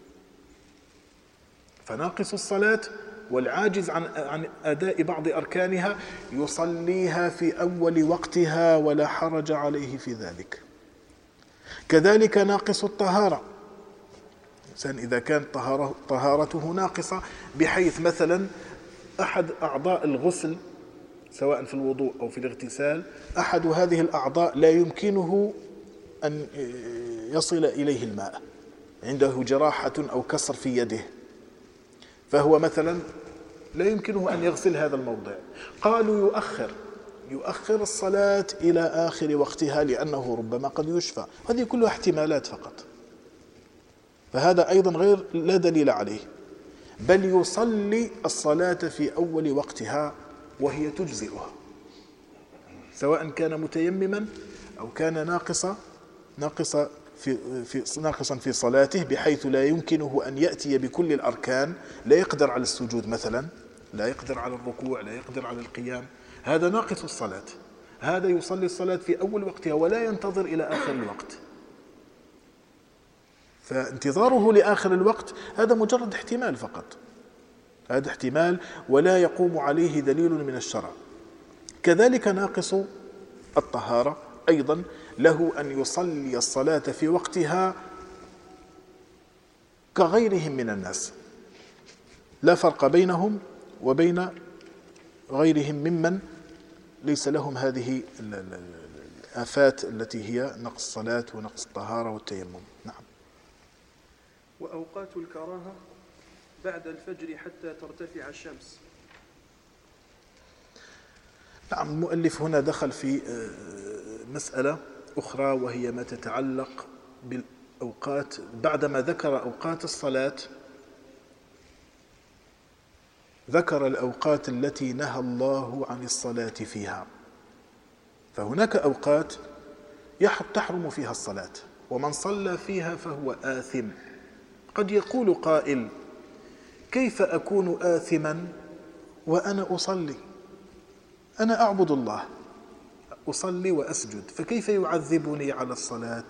فناقص الصلاة والعاجز عن أداء بعض أركانها يصليها في أول وقتها ولا حرج عليه في ذلك. كذلك ناقص الطهارة، الإنسان إذا كانت طهارته ناقصة بحيث مثلا أحد أعضاء الغسل سواء في الوضوء أو في الاغتسال، أحد هذه الأعضاء لا يمكنه أن يصل إليه الماء، عنده جراحة أو كسر في يده، فهو مثلا لا يمكنه أن يغسل هذا الموضع، قالوا يؤخر الصلاة إلى آخر وقتها لأنه ربما قد يشفى. هذه كلها احتمالات فقط، فهذا أيضا غير لا دليل عليه، بل يصلي الصلاة في أول وقتها وهي تجزئها، سواء كان متيمما أو كان ناقصا في صلاته بحيث لا يمكنه أن يأتي بكل الأركان، لا يقدر على السجود مثلا، لا يقدر على الركوع، لا يقدر على القيام، هذا ناقص الصلاة، هذا يصلي الصلاة في أول وقتها ولا ينتظر إلى آخر الوقت. فانتظاره لآخر الوقت هذا مجرد احتمال فقط، هذا احتمال ولا يقوم عليه دليل من الشرع. كذلك ناقص الطهارة أيضا له أن يصلي الصلاة في وقتها كغيرهم من الناس، لا فرق بينهم وبين غيرهم ممن ليس لهم هذه الآفات التي هي نقص الصلاة ونقص الطهارة والتيمم. نعم. وأوقات الكراهة بعد الفجر حتى ترتفع الشمس. نعم، المؤلف هنا دخل في مسألة أخرى وهي ما تتعلق بالأوقات. بعدما ذكر أوقات الصلاة ذكر الأوقات التي نهى الله عن الصلاة فيها. فهناك أوقات تحرم فيها الصلاة، ومن صلى فيها فهو آثم. قد يقول قائل: كيف أكون آثما وأنا أصلي؟ أنا أعبد الله، أصلي وأسجد، فكيف يعذبني على الصلاة؟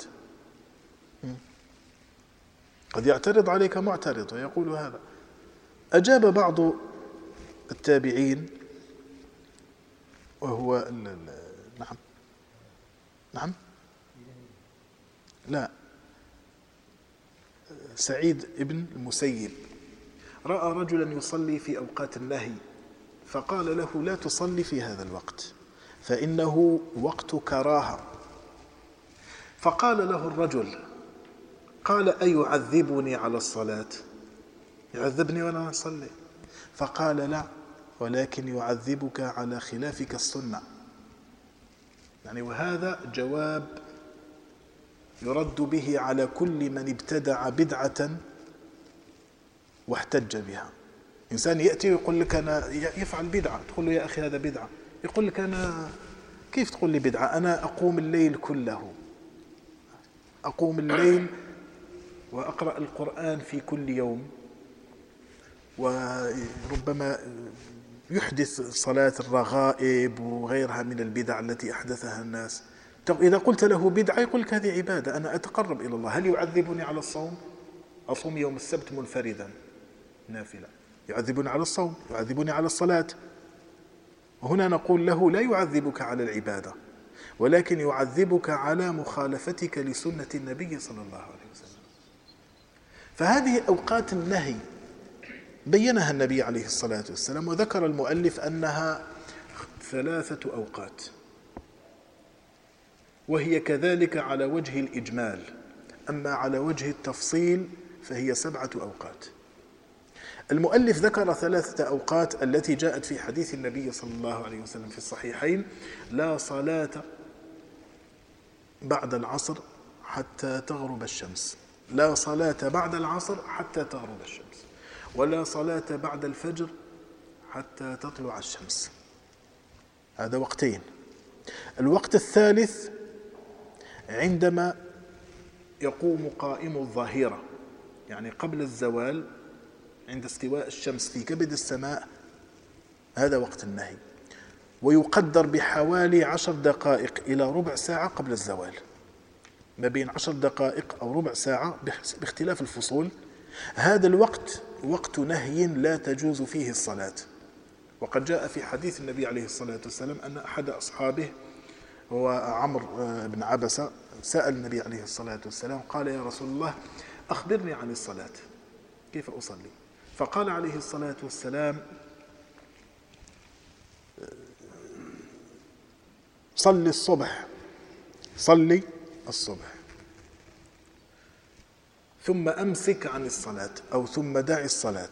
قد يعترض عليك معترض ويقول هذا. أجاب بعض التابعين وهو نعم سعيد بن المسيب رأى رجلا يصلي في أوقات النهي فقال له لا تصلي في هذا الوقت فإنه وقت كراهة. فقال له الرجل قال أيعذبني على الصلاة؟ يعذبني وأنا أصلي؟ فقال لا، ولكن يعذبك على خلافك السنة. يعني وهذا جواب يرد به على كل من ابتدع بدعة واحتج بها. إنسان يأتي ويقول لك أنا يفعل بدعة، تقول له يا أخي هذا بدعة، يقول لك أنا كيف تقول لي بدعة؟ أنا أقوم الليل كله، أقوم الليل وأقرأ القرآن في كل يوم، وربما يحدث صلاة الرغائب وغيرها من البدع التي أحدثها الناس. إذا قلت له بدعة يقول لك هذه عبادة، أنا أتقرب إلى الله. هل يعذبني على الصوم؟ أصوم يوم السبت منفردا نافلة. يعذبني على الصوم، يعذبني على الصلاة. وهنا نقول له لا يعذبك على العبادة، ولكن يعذبك على مخالفتك لسنة النبي صلى الله عليه وسلم. فهذه أوقات النهي بينها النبي عليه الصلاة والسلام، وذكر المؤلف أنها 3 أوقات، وهي كذلك على وجه الإجمال. أما على وجه التفصيل فهي 7 أوقات. المؤلف ذكر 3 أوقات التي جاءت في حديث النبي صلى الله عليه وسلم في الصحيحين: لا صلاة بعد العصر حتى تغرب الشمس، لا صلاة بعد العصر حتى تغرب الشمس، ولا صلاة بعد الفجر حتى تطلع الشمس. هذا وقتين. الوقت الثالث عندما يقوم قائم الظهيرة، يعني قبل الزوال عند استواء الشمس في كبد السماء، هذا وقت النهي، ويقدر بحوالي 10 دقائق إلى ربع ساعة قبل الزوال، ما بين 10 دقائق أو ربع ساعة باختلاف الفصول. هذا الوقت وقت نهي لا تجوز فيه الصلاة. وقد جاء في حديث النبي عليه الصلاة والسلام أن أحد أصحابه هو عمرو بن عبسة سأل النبي عليه الصلاة والسلام قال: يا رسول الله أخبرني عن الصلاة، كيف أصلي؟ فقال عليه الصلاة والسلام: صلي الصبح، صلي الصبح، ثم أمسك عن الصلاة، أو ثم دع الصلاة،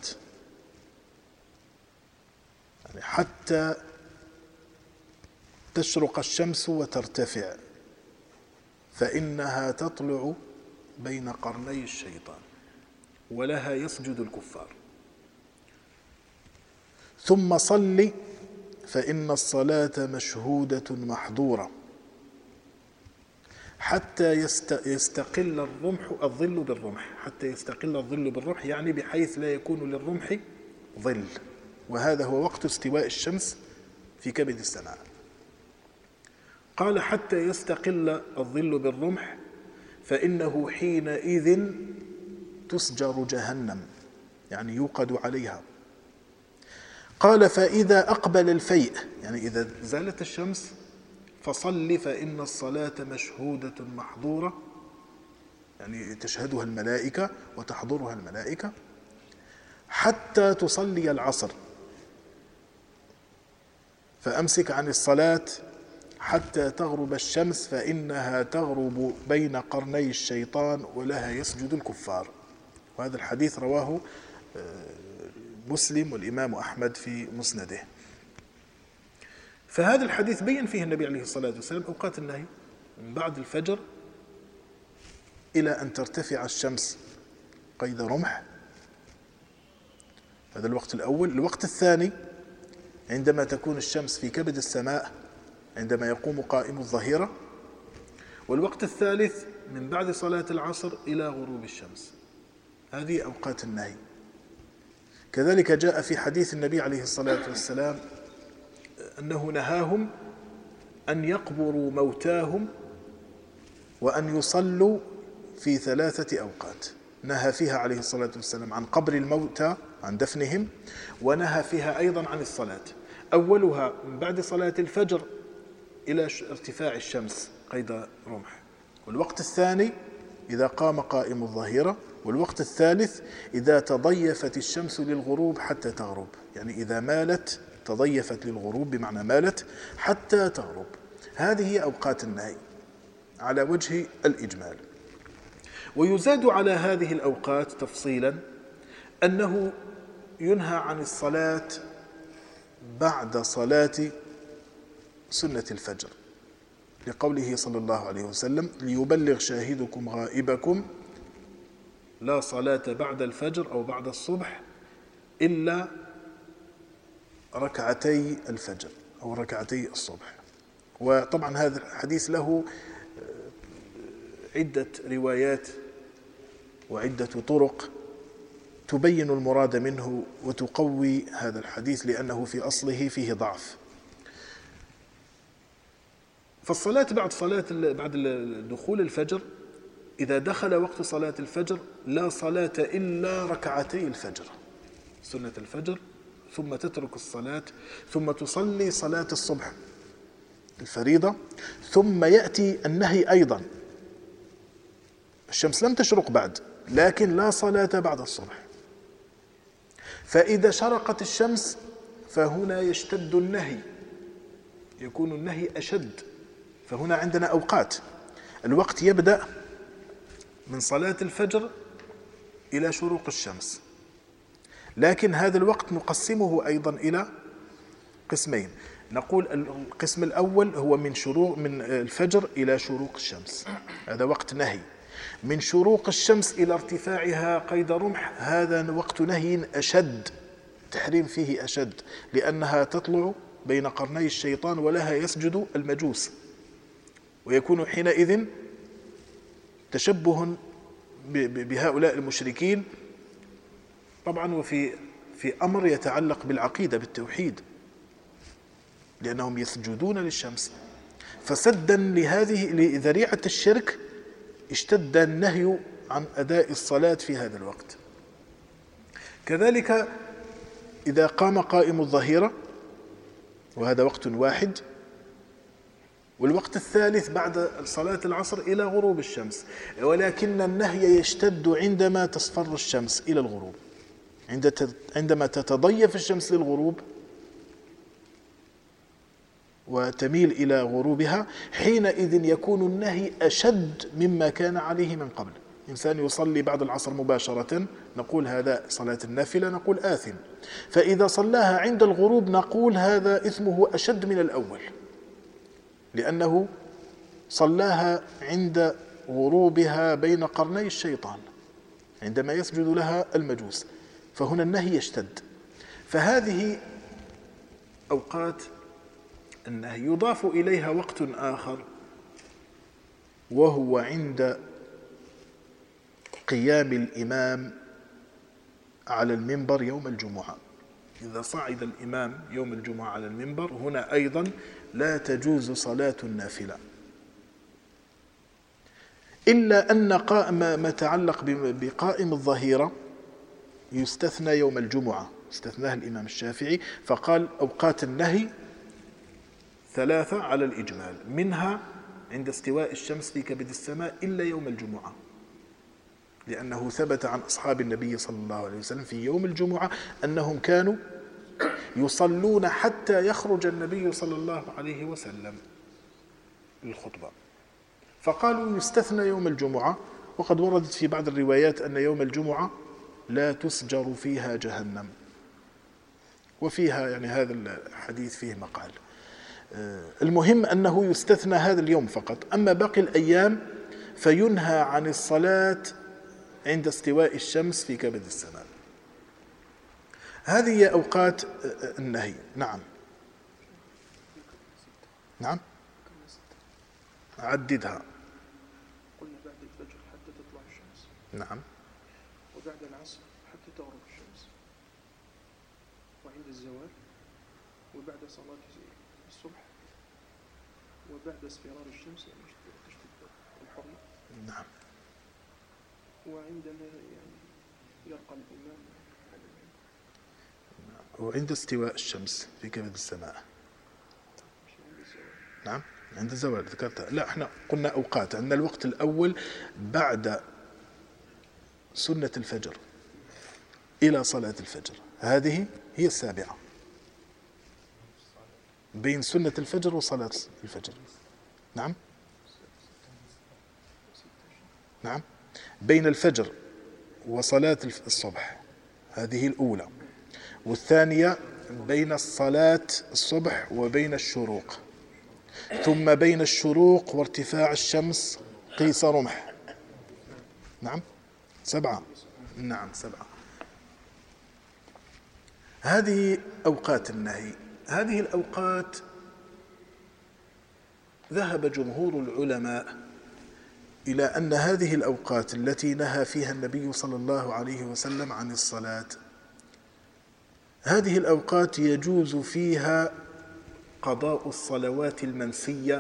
يعني حتى تشرق الشمس وترتفع، فإنها تطلع بين قرني الشيطان ولها يسجد الكفار. ثم صل فإن الصلاة مشهودة محظورة حتى يستقل الظل بالرمح، حتى يستقل الظل بالرمح، يعني بحيث لا يكون للرمح ظل، وهذا هو وقت استواء الشمس في كبد السماء. قال: حتى يستقل الظل بالرمح فإنه حينئذ تسجر جهنم، يعني يوقد عليها. قال: فإذا أقبل الفيء، يعني إذا زالت الشمس، فصل فإن الصلاة مشهودة محظورة، يعني تشهدها الملائكة وتحضرها الملائكة، حتى تصلي العصر، فأمسك عن الصلاة حتى تغرب الشمس فإنها تغرب بين قرني الشيطان ولها يسجد الكفار. وهذا الحديث رواه مسلم والإمام أحمد في مسنده. فهذا الحديث بين فيه النبي عليه الصلاة والسلام أوقات النهي من بعد الفجر إلى أن ترتفع الشمس قيد رمح، هذا الوقت الأول. الوقت الثاني عندما تكون الشمس في كبد السماء عندما يقوم قائم الظهيرة. والوقت الثالث من بعد صلاة العصر إلى غروب الشمس. هذه أوقات النهي. كذلك جاء في حديث النبي عليه الصلاة والسلام أنه نهاهم أن يقبروا موتاهم وأن يصلوا في 3 أوقات. نهى فيها عليه الصلاة والسلام عن قبر الموتى، عن دفنهم، ونهى فيها أيضا عن الصلاة. أولها من بعد صلاة الفجر إلى ارتفاع الشمس قيد رمح، والوقت الثاني إذا قام قائم الظهيرة. والوقت الثالث إذا تضيفت الشمس للغروب حتى تغرب، يعني إذا مالت تضيفت للغروب بمعنى مالت حتى تغرب. هذه هي أوقات النهي على وجه الإجمال. ويزاد على هذه الأوقات تفصيلا أنه ينهى عن الصلاة بعد صلاة سنة الفجر، لقوله صلى الله عليه وسلم: ليبلغ شاهدكم غائبكم، لا صلاة بعد الفجر أو بعد الصبح إلا ركعتي الفجر أو ركعتي الصبح. وطبعا هذا الحديث له عدة روايات وعدة طرق تبين المراد منه وتقوي هذا الحديث، لأنه في أصله فيه ضعف. فالصلاة بعد دخول الفجر، إذا دخل وقت صلاة الفجر لا صلاة إلا ركعتي الفجر، سنة الفجر، ثم تترك الصلاة، ثم تصلي صلاة الصبح الفريضة، ثم يأتي النهي أيضا. الشمس لم تشرق بعد، لكن لا صلاة بعد الصبح. فإذا شرقت الشمس فهنا يشتد النهي، يكون النهي أشد. فهنا عندنا أوقات، الوقت يبدأ من صلاة الفجر إلى شروق الشمس، لكن هذا الوقت نقسمه أيضا إلى قسمين. نقول القسم الأول هو من الفجر إلى شروق الشمس، هذا وقت نهي. من شروق الشمس إلى ارتفاعها قيد رمح، هذا وقت نهي أشد، تحريم فيه أشد، لأنها تطلع بين قرني الشيطان ولها يسجد المجوس، ويكون حينئذ تشبه بهؤلاء المشركين طبعا، وفي أمر يتعلق بالعقيدة بالتوحيد، لأنهم يسجدون للشمس. فسدا لذريعة الشرك اشتد النهي عن أداء الصلاة في هذا الوقت. كذلك إذا قام قائم الظهيرة، وهذا وقت واحد. والوقت الثالث بعد صلاة العصر إلى غروب الشمس، ولكن النهي يشتد عندما تصفر الشمس إلى الغروب. عندما تتضيف الشمس للغروب وتميل إلى غروبها، حينئذ يكون النهي أشد مما كان عليه من قبل. إنسان يصلي بعد العصر مباشرة نقول هذا صلاة النافلة، نقول آثم. فإذا صلاها عند الغروب نقول هذا إثمه أشد من الأول، لأنه صلاها عند غروبها بين قرني الشيطان عندما يسجد لها المجوس، فهنا النهي يشتد. فهذه أوقات النهي. يضاف إليها وقت آخر وهو عند قيام الإمام على المنبر يوم الجمعة. إذا صعد الإمام يوم الجمعة على المنبر، هنا أيضا لا تجوز صلاة النافلة، إلا أن ما يتعلق بقائم الظهيرة يستثنى يوم الجمعة، استثناه الإمام الشافعي، فقال أوقات النهي 3 على الإجمال، منها عند استواء الشمس في كبد السماء إلا يوم الجمعة، لأنه ثبت عن أصحاب النبي صلى الله عليه وسلم في يوم الجمعة أنهم كانوا يصلون حتى يخرج النبي صلى الله عليه وسلم للخطبة، فقالوا يستثنى يوم الجمعة. وقد وردت في بعض الروايات أن يوم الجمعة لا تسجر فيها جهنم، وفيها يعني هذا الحديث فيه مقال. المهم أنه يستثنى هذا اليوم فقط، أما باقي الأيام فينهى عن الصلاة عند استواء الشمس في كبد السماء. هذه هي أوقات النهي. نعم نعم عددها. قلنا بعد الفجر حتى تطلع الشمس، نعم، وبعد العصر حتى تغرب الشمس، وعند الزوال، وبعد صلاة الصبح، وبعد اصفرار الشمس يعني تشتد الحرمة. نعم. وعندما يعني يرقى الإمام وعند استواء الشمس في كبد السماء. نعم. عند الزوال ذكرتها. لا، احنا قلنا أوقات. عندنا الوقت الأول بعد سنة الفجر إلى صلاة الفجر، هذه هي السابعة بين سنة الفجر وصلاة الفجر. نعم نعم، بين الفجر وصلاة الصبح، هذه الأولى. والثانية بين صلاة الصبح وبين الشروق، ثم بين الشروق وارتفاع الشمس قيس رمح. نعم 7. نعم 7. هذه أوقات النهي. هذه الأوقات ذهب جمهور العلماء إلى أن هذه الأوقات التي نهى فيها النبي صلى الله عليه وسلم عن الصلاة، هذه الأوقات يجوز فيها قضاء الصلوات المنسية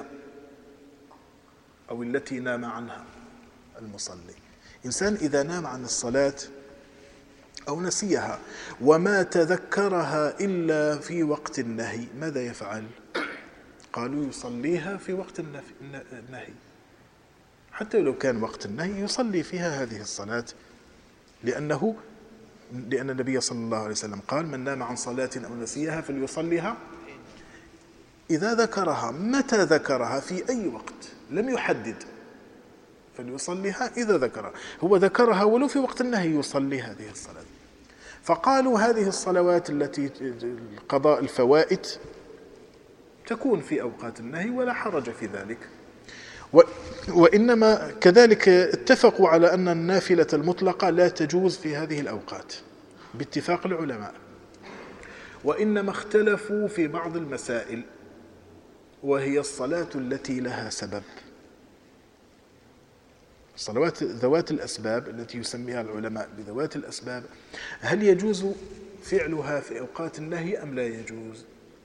أو التي نام عنها المصلي. إنسان إذا نام عن الصلاة أو نسيها وما تذكرها إلا في وقت النهي، ماذا يفعل؟ قالوا يصليها في وقت النهي، حتى لو كان وقت النهي يصلي فيها هذه الصلاة، لأن النبي صلى الله عليه وسلم قال: من نام عن صلاة أو نسيها فليصليها إذا ذكرها. متى ذكرها؟ في أي وقت، لم يحدد. فليصليها إذا ذكرها، هو ذكرها ولو في وقت النهي يصلي هذه الصلاة. فقالوا هذه الصلوات التي قضاء الفوائت تكون في أوقات النهي ولا حرج في ذلك. وإنما كذلك اتفقوا على أن النافلة المطلقة لا تجوز في هذه الأوقات باتفاق العلماء، وإنما اختلفوا في بعض المسائل، وهي الصلاة التي لها سبب، الصلوات ذوات الأسباب التي يسميها العلماء بذوات الأسباب، هل يجوز فعلها في أوقات النهي أم لا يجوز؟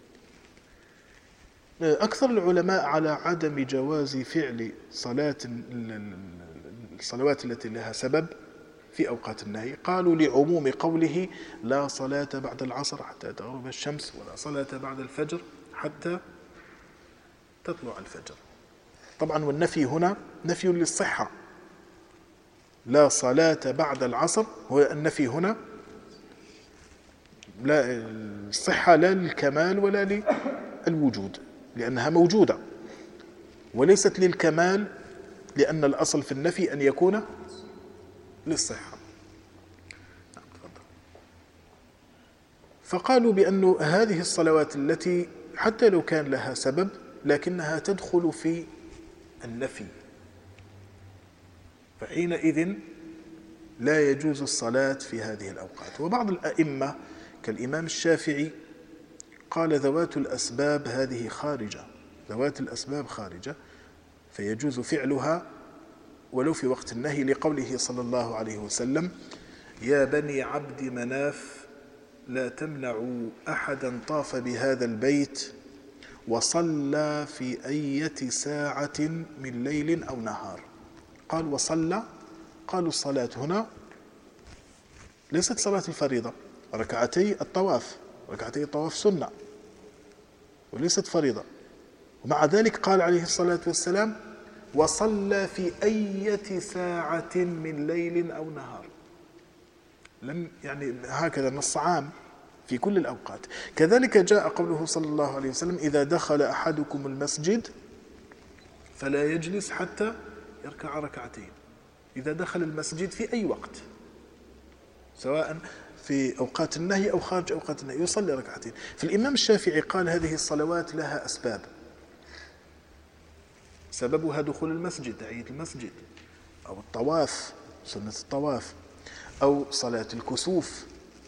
أكثر العلماء على عدم جواز فعل الصلوات التي لها سبب في أوقات النهي. قالوا لعموم قوله: لا صلاة بعد العصر حتى تغرب الشمس، ولا صلاة بعد الفجر حتى تطلع الفجر. طبعا والنفي هنا نفي للصحة، لا صلاة بعد العصر، هو النفي هنا لا الصحة، لا للكمال ولا للوجود، لأنها موجودة، وليست للكمال، لأن الأصل في النفي أن يكون للصحة. فقالوا بأن هذه الصلوات التي حتى لو كان لها سبب لكنها تدخل في النفي، فحينئذ لا يجوز الصلاة في هذه الأوقات. وبعض الأئمة كالإمام الشافعي قال: ذوات الأسباب هذه خارجة، ذوات الأسباب خارجة، فيجوز فعلها ولو في وقت النهي، لقوله صلى الله عليه وسلم: يا بني عبد مناف لا تمنعوا أحدا طاف بهذا البيت وصلى في أية ساعة من ليل أو نهار. قال وصلى، قالوا الصلاة هنا ليست صلاة الفريضة، ركعتي الطواف، ركعتي الطواف سنة وليست فريضة، ومع ذلك قال عليه الصلاة والسلام: وصلى في أية ساعة من ليل أو نهار. لم يعني هكذا نص عام في كل الأوقات. كذلك جاء قوله صلى الله عليه وسلم: إذا دخل أحدكم المسجد فلا يجلس حتى يركع ركعتين. إذا دخل المسجد في أي وقت، سواء في أوقات النهي أو خارج أوقات النهي، يصلي ركعتين. فالإمام الشافعي قال: هذه الصلوات لها أسباب، سببها دخول المسجد، تحية المسجد، أو الطواف، سنة الطواف، أو صلاة الكسوف.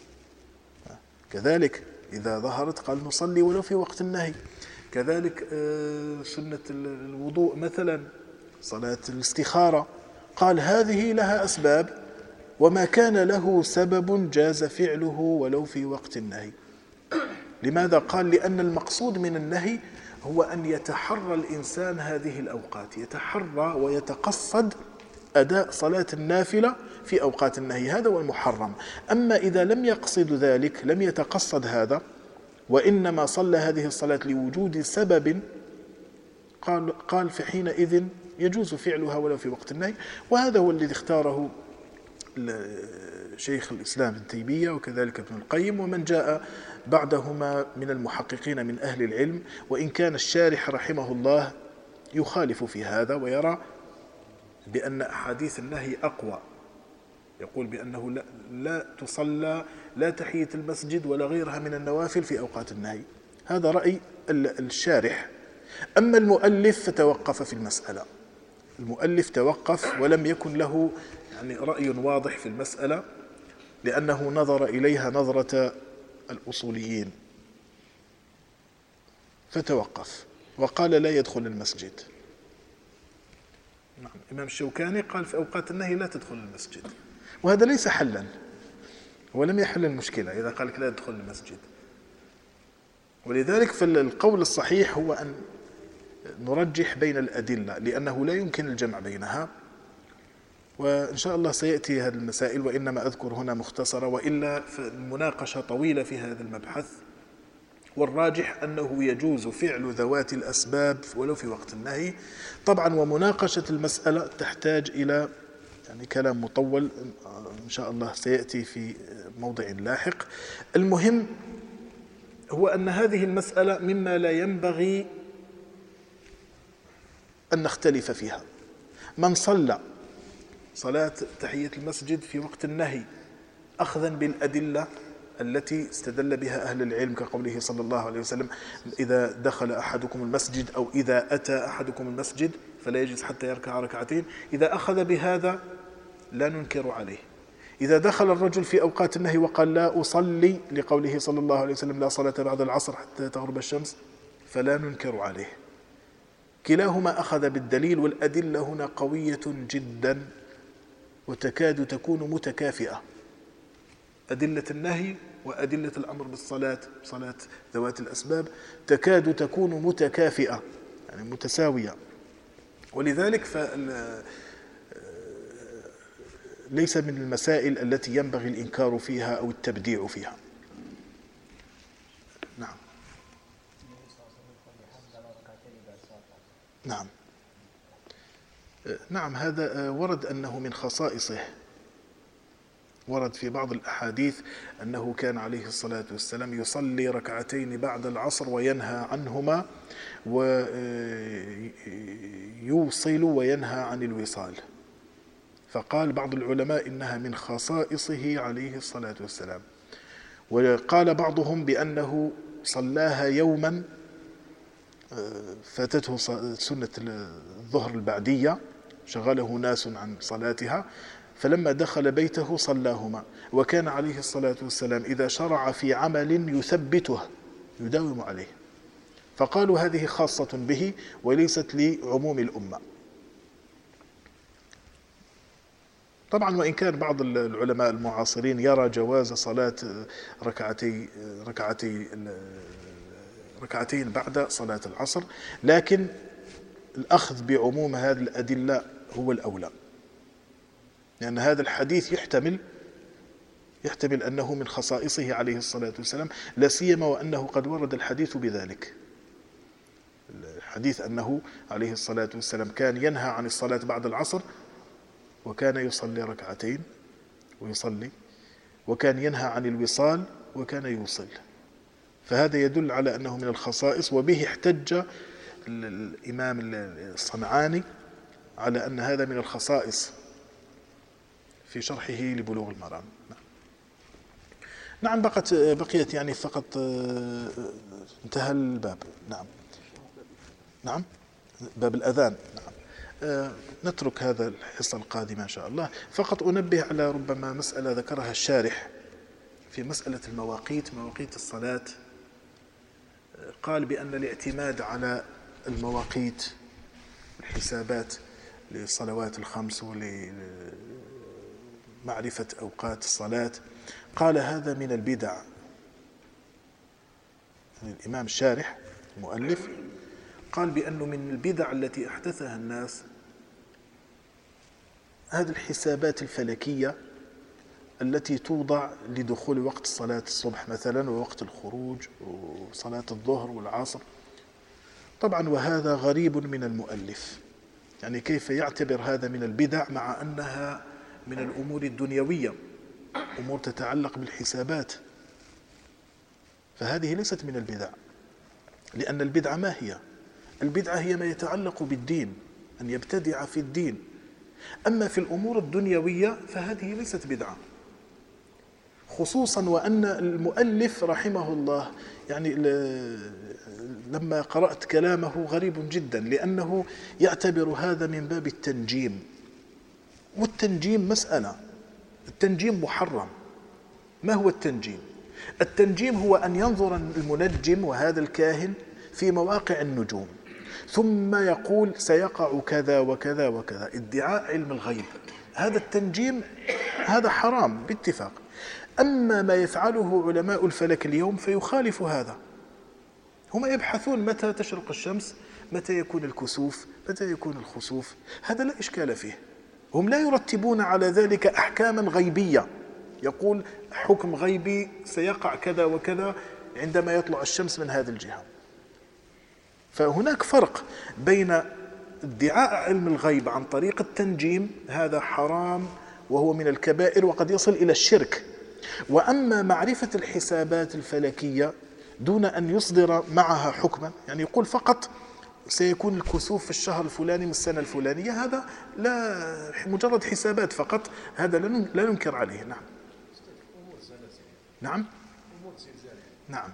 كذلك إذا ظهرت قال نصلي ولو في وقت النهي. كذلك سنة الوضوء مثلا، صلاة الاستخارة، قال هذه لها أسباب، وما كان له سبب جاز فعله ولو في وقت النهي. لماذا؟ قال لأن المقصود من النهي هو أن يتحرى الإنسان هذه الأوقات، يتحرى ويتقصد أداء صلاة النافلة في أوقات النهي، هذا هو المحرم. أما إذا لم يقصد ذلك، لم يتقصد هذا، وإنما صلى هذه الصلاة لوجود سبب قال فحينئذ يجوز فعلها ولو في وقت النهي. وهذا هو الذي اختاره شيخ الإسلام ابن تيمية وكذلك ابن القيم ومن جاء بعدهما من المحققين من أهل العلم، وإن كان الشارح رحمه الله يخالف في هذا ويرى بأن أحاديث النهي أقوى، يقول بأنه لا تصلى لا تحية المسجد ولا غيرها من النوافل في أوقات النهي. هذا رأي الشارح. أما المؤلف فتوقف في المسألة، المؤلف توقف ولم يكن له يعني رأي واضح في المسألة، لأنه نظر إليها نظرة الأصوليين فتوقف وقال لا يدخل المسجد. نعم، الإمام الشوكاني قال في أوقات النهي لا تدخل المسجد، وهذا ليس حلا، ولم يحل المشكلة إذا قال لك لا تدخل المسجد. ولذلك فالقول الصحيح هو أن نرجح بين الأدلة، لأنه لا يمكن الجمع بينها، وإن شاء الله سيأتي هذه المسائل، وإنما أذكر هنا مختصرة، وإلا فالمناقشة طويلة في هذا المبحث. والراجح أنه يجوز فعل ذوات الأسباب ولو في وقت النهي طبعا، ومناقشة المسألة تحتاج إلى يعني كلام مطول إن شاء الله سيأتي في موضع لاحق. المهم هو أن هذه المسألة مما لا ينبغي أن نختلف فيها. من صلى صلاة تحية المسجد في وقت النهي أخذا بالأدلة التي استدل بها أهل العلم كقوله صلى الله عليه وسلم إذا دخل أحدكم المسجد أو إذا أتى أحدكم المسجد فلا يجلس حتى يركع ركعتين، إذا أخذ بهذا لا ننكر عليه. إذا دخل الرجل في أوقات النهي وقال لا أصلي لقوله صلى الله عليه وسلم لا صلاة بعد العصر حتى تغرب الشمس فلا ننكر عليه. كلاهما أخذ بالدليل، والأدلة هنا قوية جدا وتكاد تكون متكافئة، أدلة النهي وأدلة الأمر بالصلاة صلاة ذوات الأسباب تكاد تكون متكافئة يعني متساوية. ولذلك ليس من المسائل التي ينبغي الإنكار فيها أو التبديع فيها. نعم نعم نعم، هذا ورد أنه من خصائصه، ورد في بعض الأحاديث أنه كان عليه الصلاة والسلام يصلي ركعتين بعد العصر وينهى عنهما، ويوصل وينهى عن الوصال. فقال بعض العلماء إنها من خصائصه عليه الصلاة والسلام. وقال بعضهم بأنه صلاها يوما فاتته سنة الظهر البعدية شغله ناس عن صلاتها، فلما دخل بيته صلاهما. وكان عليه الصلاة والسلام إذا شرع في عمل يثبته يداوم عليه، فقالوا هذه خاصة به وليست لعموم الأمة. طبعا وإن كان بعض العلماء المعاصرين يرى جواز صلاة ركعتين بعد صلاة العصر، لكن الأخذ بعموم هذه الأدلة هو الأولى، لأن هذا الحديث يحتمل أنه من خصائصه عليه الصلاة والسلام، لا سيما وأنه قد ورد الحديث بذلك، الحديث أنه عليه الصلاة والسلام كان ينهى عن الصلاة بعد العصر وكان يصلي ركعتين ويصلي، وكان ينهى عن الوصال وكان يوصل. فهذا يدل على أنه من الخصائص، وبه احتج الإمام الصنعاني على أن هذا من الخصائص في شرحه لبلوغ المرام. نعم بقيت يعني فقط انتهى الباب. نعم باب الأذان. نعم نترك هذا الحصة القادمة إن شاء الله. فقط أنبه على ربما مسألة ذكرها الشارح في مسألة المواقيت، مواقيت الصلاة. قال بأن الاعتماد على المواقيت الحسابات للصلوات الخمس ولمعرفة أوقات الصلاة، قال هذا من البدع. يعني الإمام الشارح المؤلف قال بأنه من البدع التي أحدثها الناس هذه الحسابات الفلكية التي توضع لدخول وقت صلاة الصبح مثلا ووقت الخروج وصلاة الظهر والعصر. طبعا وهذا غريب من المؤلف، يعني كيف يعتبر هذا من البدع مع أنها من الأمور الدنيوية، أمور تتعلق بالحسابات، فهذه ليست من البدع، لأن البدعة ما هي؟ البدعة هي ما يتعلق بالدين، أن يبتدع في الدين. أما في الأمور الدنيوية فهذه ليست بدعة، خصوصا وأن المؤلف رحمه الله يعني لما قرأت كلامه غريب جدا، لأنه يعتبر هذا من باب التنجيم، والتنجيم مسألة، التنجيم محرم. ما هو التنجيم؟ التنجيم هو أن ينظر المنجم وهذا الكاهن في مواقع النجوم ثم يقول سيقع كذا وكذا وكذا، ادعاء علم الغيب. هذا التنجيم هذا حرام باتفاق. أما ما يفعله علماء الفلك اليوم فيخالف هذا، هم يبحثون متى تشرق الشمس، متى يكون الكسوف، متى يكون الخسوف، هذا لا إشكال فيه. هم لا يرتبون على ذلك أحكاما غيبية، يقول حكم غيبي سيقع كذا وكذا عندما يطلع الشمس من هذه الجهة. فهناك فرق بين ادعاء علم الغيب عن طريق التنجيم، هذا حرام وهو من الكبائر وقد يصل إلى الشرك. وأما معرفة الحسابات الفلكية دون أن يصدر معها حكما، يعني يقول فقط سيكون الكسوف في الشهر الفلاني من السنة الفلانية، هذا لا، مجرد حسابات فقط، هذا لا ننكر عليه. نعم نعم نعم.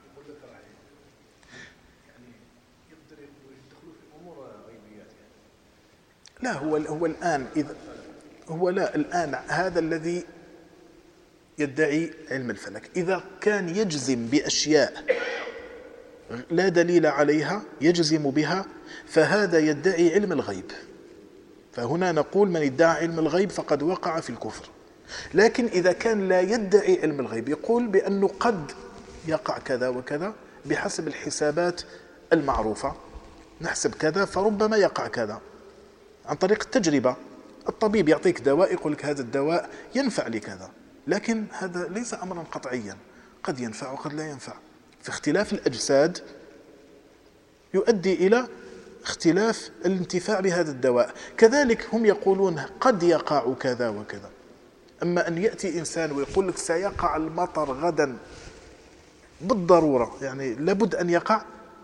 لا هو الآن الآن هذا الذي يدعي علم الفلك إذا كان يجزم بأشياء لا دليل عليها يجزم بها، فهذا يدعي علم الغيب، فهنا نقول من ادعى علم الغيب فقد وقع في الكفر. لكن إذا كان لا يدعي علم الغيب، يقول بأنه قد يقع كذا وكذا بحسب الحسابات المعروفة، نحسب كذا فربما يقع كذا عن طريق التجربة. الطبيب يعطيك دواء يقول لك هذا الدواء ينفع لكذا، لكن هذا ليس أمرا قطعيا، قد ينفع وقد لا ينفع. في اختلاف الأجساد يؤدي إلى اختلاف الانتفاع بهذا الدواء. كذلك هم يقولون قد يقع كذا وكذا. أما أن يأتي إنسان ويقول لك سيقع المطر غدا بالضرورة، يعني لابد أن يقع،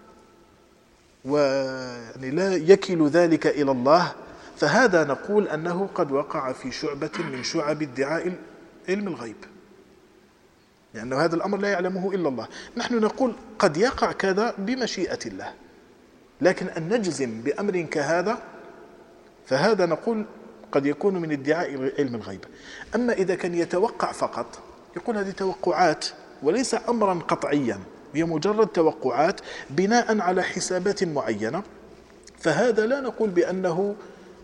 ويعني لا يكل ذلك إلى الله، فهذا نقول أنه قد وقع في شعبة من شعب ادعاء علم الغيب، لأن هذا الأمر لا يعلمه إلا الله. نحن نقول قد يقع كذا بمشيئة الله، لكن أن نجزم بأمر كهذا فهذا نقول قد يكون من ادعاء علم الغيب. أما إذا كان يتوقع فقط، يقول هذه توقعات وليس أمرا قطعيا، هي مجرد توقعات بناء على حسابات معينة، فهذا لا نقول بأنه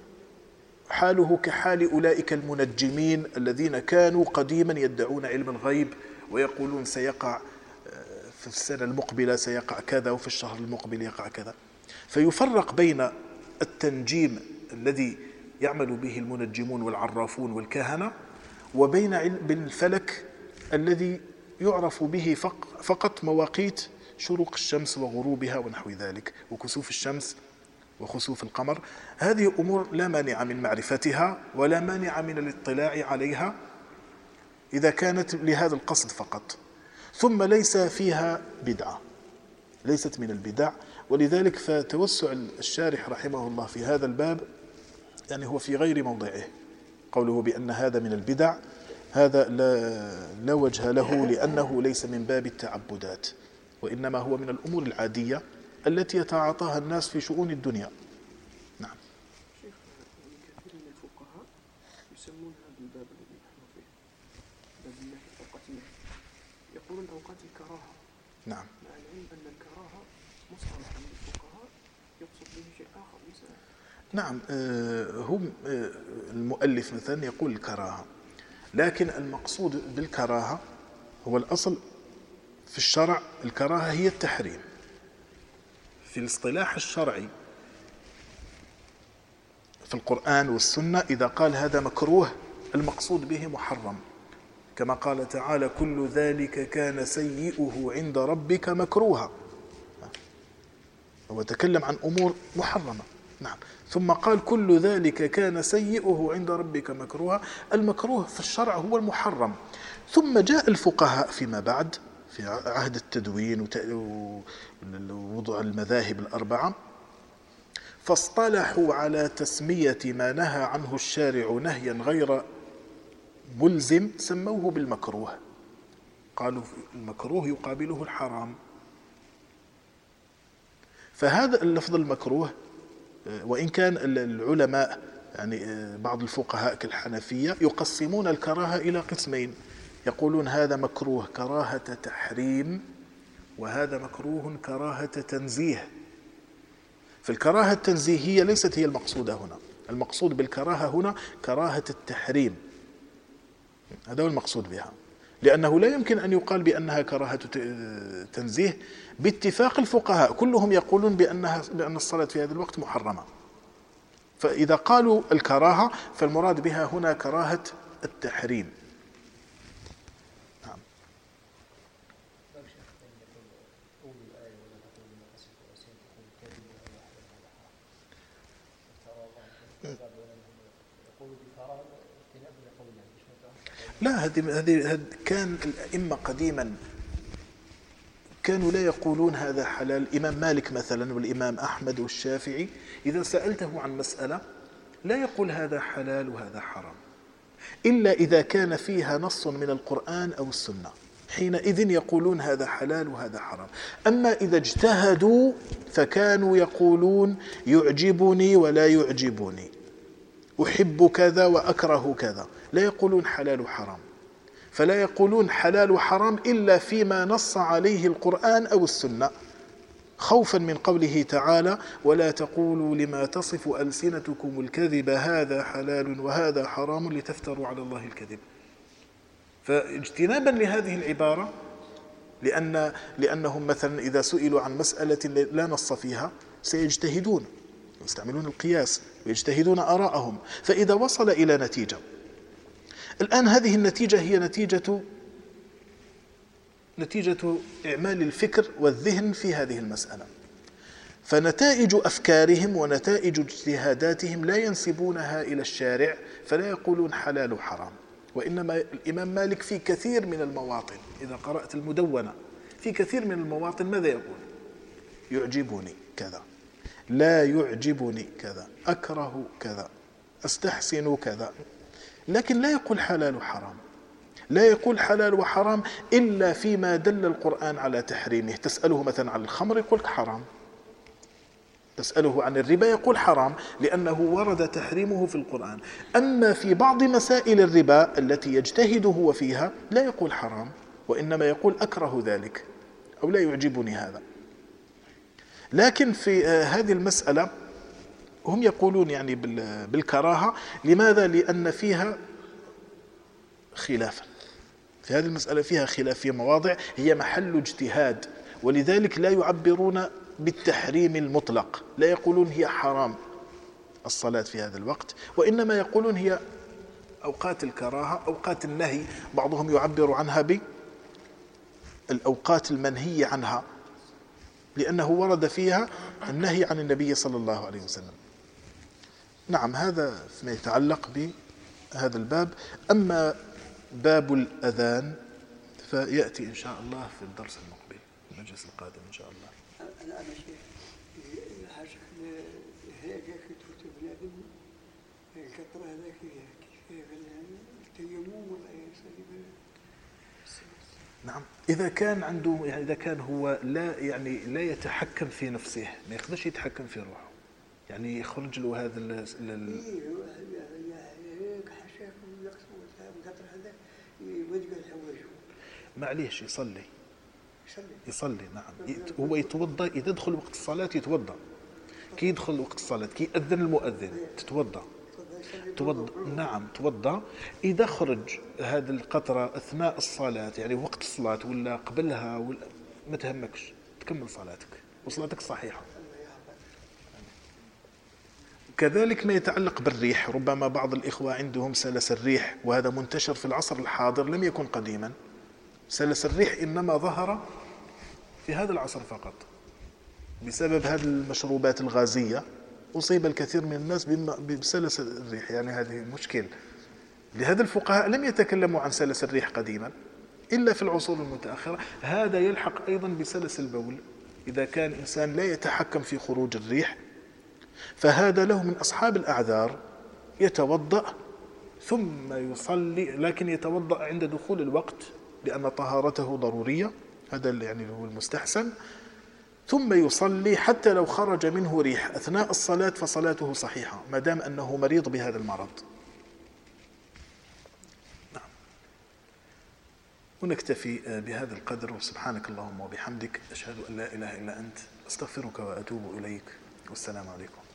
حاله كحال أولئك المنجمين الذين كانوا قديما يدعون علم الغيب ويقولون سيقع في السنة المقبلة سيقع كذا وفي الشهر المقبل يقع كذا. فيفرق بين التنجيم الذي يعمل به المنجمون والعرافون والكهنة، وبين علم الفلك الذي يعرف به فقط مواقيت شروق الشمس وغروبها ونحو ذلك، وكسوف الشمس وخسوف القمر. هذه أمور لا مانع من معرفتها ولا مانع من الاطلاع عليها إذا كانت لهذا القصد فقط، ثم ليس فيها بدعة، ليست من البدع. ولذلك فتوسع الشارح رحمه الله في هذا الباب يعني هو في غير موضعه. قوله بأن هذا من البدع هذا لا وجه له، لأنه ليس من باب التعبدات، وإنما هو من الأمور العادية التي يتعاطاها الناس في شؤون الدنيا. نعم. شيخ، كثير من الفقهاء يسمون هذا الباب الذي نحن فيه باب النهي أوقات النهي، يقولون أوقات الكراهة. نعم. مع العلم أن الكراهة مصطلح عند الفقهاء يقصد به شيء آخر مثلا. نعم، هم المؤلف مثلا يقول الكراهة، لكن المقصود بالكراهة هو الأصل في الشرع، الكراهة هي التحريم. في الاصطلاح الشرعي في القرآن والسنة إذا قال هذا مكروه المقصود به محرم، كما قال تعالى كل ذلك كان سيئه عند ربك مكروها. هو تكلم عن أمور محرمة. نعم. ثم قال كل ذلك كان سيئه عند ربك مكروها. المكروه في الشرع هو المحرم. ثم جاء الفقهاء فيما بعد في عهد التدوين ووضع المذاهب الأربعة، فاصطلحوا على تسمية ما نهى عنه الشارع نهيا غير ملزم، سموه بالمكروه. قالوا المكروه يقابله الحرام. فهذا اللفظ المكروه، وإن كان العلماء يعني بعض الفقهاء كالحنفية يقسمون الكراهة إلى قسمين، يقولون هذا مكروه كراهة تحريم، وهذا مكروه كراهة تنزيه. فالكراهة التنزيهية ليست هي المقصودة هنا، المقصود بالكراهة هنا كراهة التحريم، هذا هو المقصود بها، لأنه لا يمكن أن يقال بأنها كراهة تنزيه باتفاق الفقهاء، كلهم يقولون بأن الصلاة في هذا الوقت محرمة. فإذا قالوا الكراهة فالمراد بها هنا كراهة التحريم. نعم. لا، هذه كان الأئمة قديما كانوا لا يقولون هذا حلال. الإمام مالك مثلا والإمام أحمد والشافعي إذا سألته عن مسألة لا يقول هذا حلال وهذا حرام إلا إذا كان فيها نص من القرآن أو السنة، حينئذ يقولون هذا حلال وهذا حرام. أما إذا اجتهدوا فكانوا يقولون يعجبني ولا يعجبني، أحب كذا وأكره كذا، لا يقولون حلال وحرام. فلا يقولون حلال وحرام إلا فيما نص عليه القرآن أو السنة، خوفا من قوله تعالى ولا تقولوا لما تصف ألسنتكم الكذب هذا حلال وهذا حرام لتفتروا على الله الكذب. فاجتنابا لهذه العبارة، لأنهم مثلا إذا سئلوا عن مسألة لا نص فيها سيجتهدون، يستعملون القياس ويجتهدون آراءهم، فإذا وصل إلى نتيجة، الآن هذه النتيجة هي نتيجة إعمال الفكر والذهن في هذه المسألة، فنتائج أفكارهم ونتائج اجتهاداتهم لا ينسبونها إلى الشارع، فلا يقولون حلال وحرام. وإنما الإمام مالك في كثير من المواطن إذا قرأت المدونة في كثير من المواطن ماذا يقول؟ يعجبني كذا، لا يعجبني كذا، أكره كذا، أستحسن كذا، لكن لا يقول حلال وحرام. لا يقول حلال وحرام إلا فيما دل القرآن على تحريمه. تسأله مثلا عن الخمر يقول حرام، تسأله عن الربا يقول حرام لأنه ورد تحريمه في القرآن. أما في بعض مسائل الربا التي يجتهد هو فيها لا يقول حرام، وإنما يقول أكره ذلك أو لا يعجبني هذا. لكن في هذه المسألة هم يقولون يعني بالكراهة. لماذا؟ لأن فيها خلافا، في هذه المسألة فيها خلاف في مواضع هي محل اجتهاد، ولذلك لا يعبرون بالتحريم المطلق، لا يقولون هي حرام الصلاة في هذا الوقت، وإنما يقولون هي أوقات الكراهة، أوقات النهي. بعضهم يعبر عنها بالأوقات المنهي عنها لأنه ورد فيها النهي عن النبي صلى الله عليه وسلم. نعم، هذا فيما يتعلق بهذا الباب. أما باب الأذان فيأتي إن شاء الله في الدرس المقبل، المجلس القادم إن شاء الله. أنا شيخ حاجة هيك كتبت بلادي الكثرة هذاك كيف التيمم ولا يصلي. نعم، إذا كان عنده يعني إذا كان هو لا يتحكم في نفسه، ما يقدرش يتحكم في روحه، يعني يخرج له هذا معليش يصلي. نعم، هو يتوضأ إذا دخل وقت الصلاة، يتوضأ كي يدخل وقت الصلاة، كي يأذن المؤذن تتوضأ. نعم توضأ. إذا خرج هذه القطرة أثناء الصلاة يعني وقت الصلاة ولا قبلها ولا ما تهمكش، تكمل صلاتك وصلاتك صحيحة. كذلك ما يتعلق بالريح، ربما بعض الإخوة عندهم سلس الريح، وهذا منتشر في العصر الحاضر لم يكن قديما. سلس الريح إنما ظهر في هذا العصر فقط، بسبب هذه المشروبات الغازية أصيب الكثير من الناس بسلس الريح، يعني هذه مشكل. لهذا الفقهاء لم يتكلموا عن سلس الريح قديما إلا في العصور المتأخرة. هذا يلحق أيضا بسلس البول، إذا كان إنسان لا يتحكم في خروج الريح فهذا له من أصحاب الأعذار، يتوضأ ثم يصلي، لكن يتوضأ عند دخول الوقت لأن طهارته ضرورية، هذا يعني هو المستحسن، ثم يصلي حتى لو خرج منه ريح أثناء الصلاة فصلاته صحيحة ما دام أنه مريض بهذا المرض. نعم. ونكتفي بهذا القدر، وسبحانك اللهم وبحمدك أشهد أن لا إله إلا أنت أستغفرك وأتوب إليك، والسلام عليكم.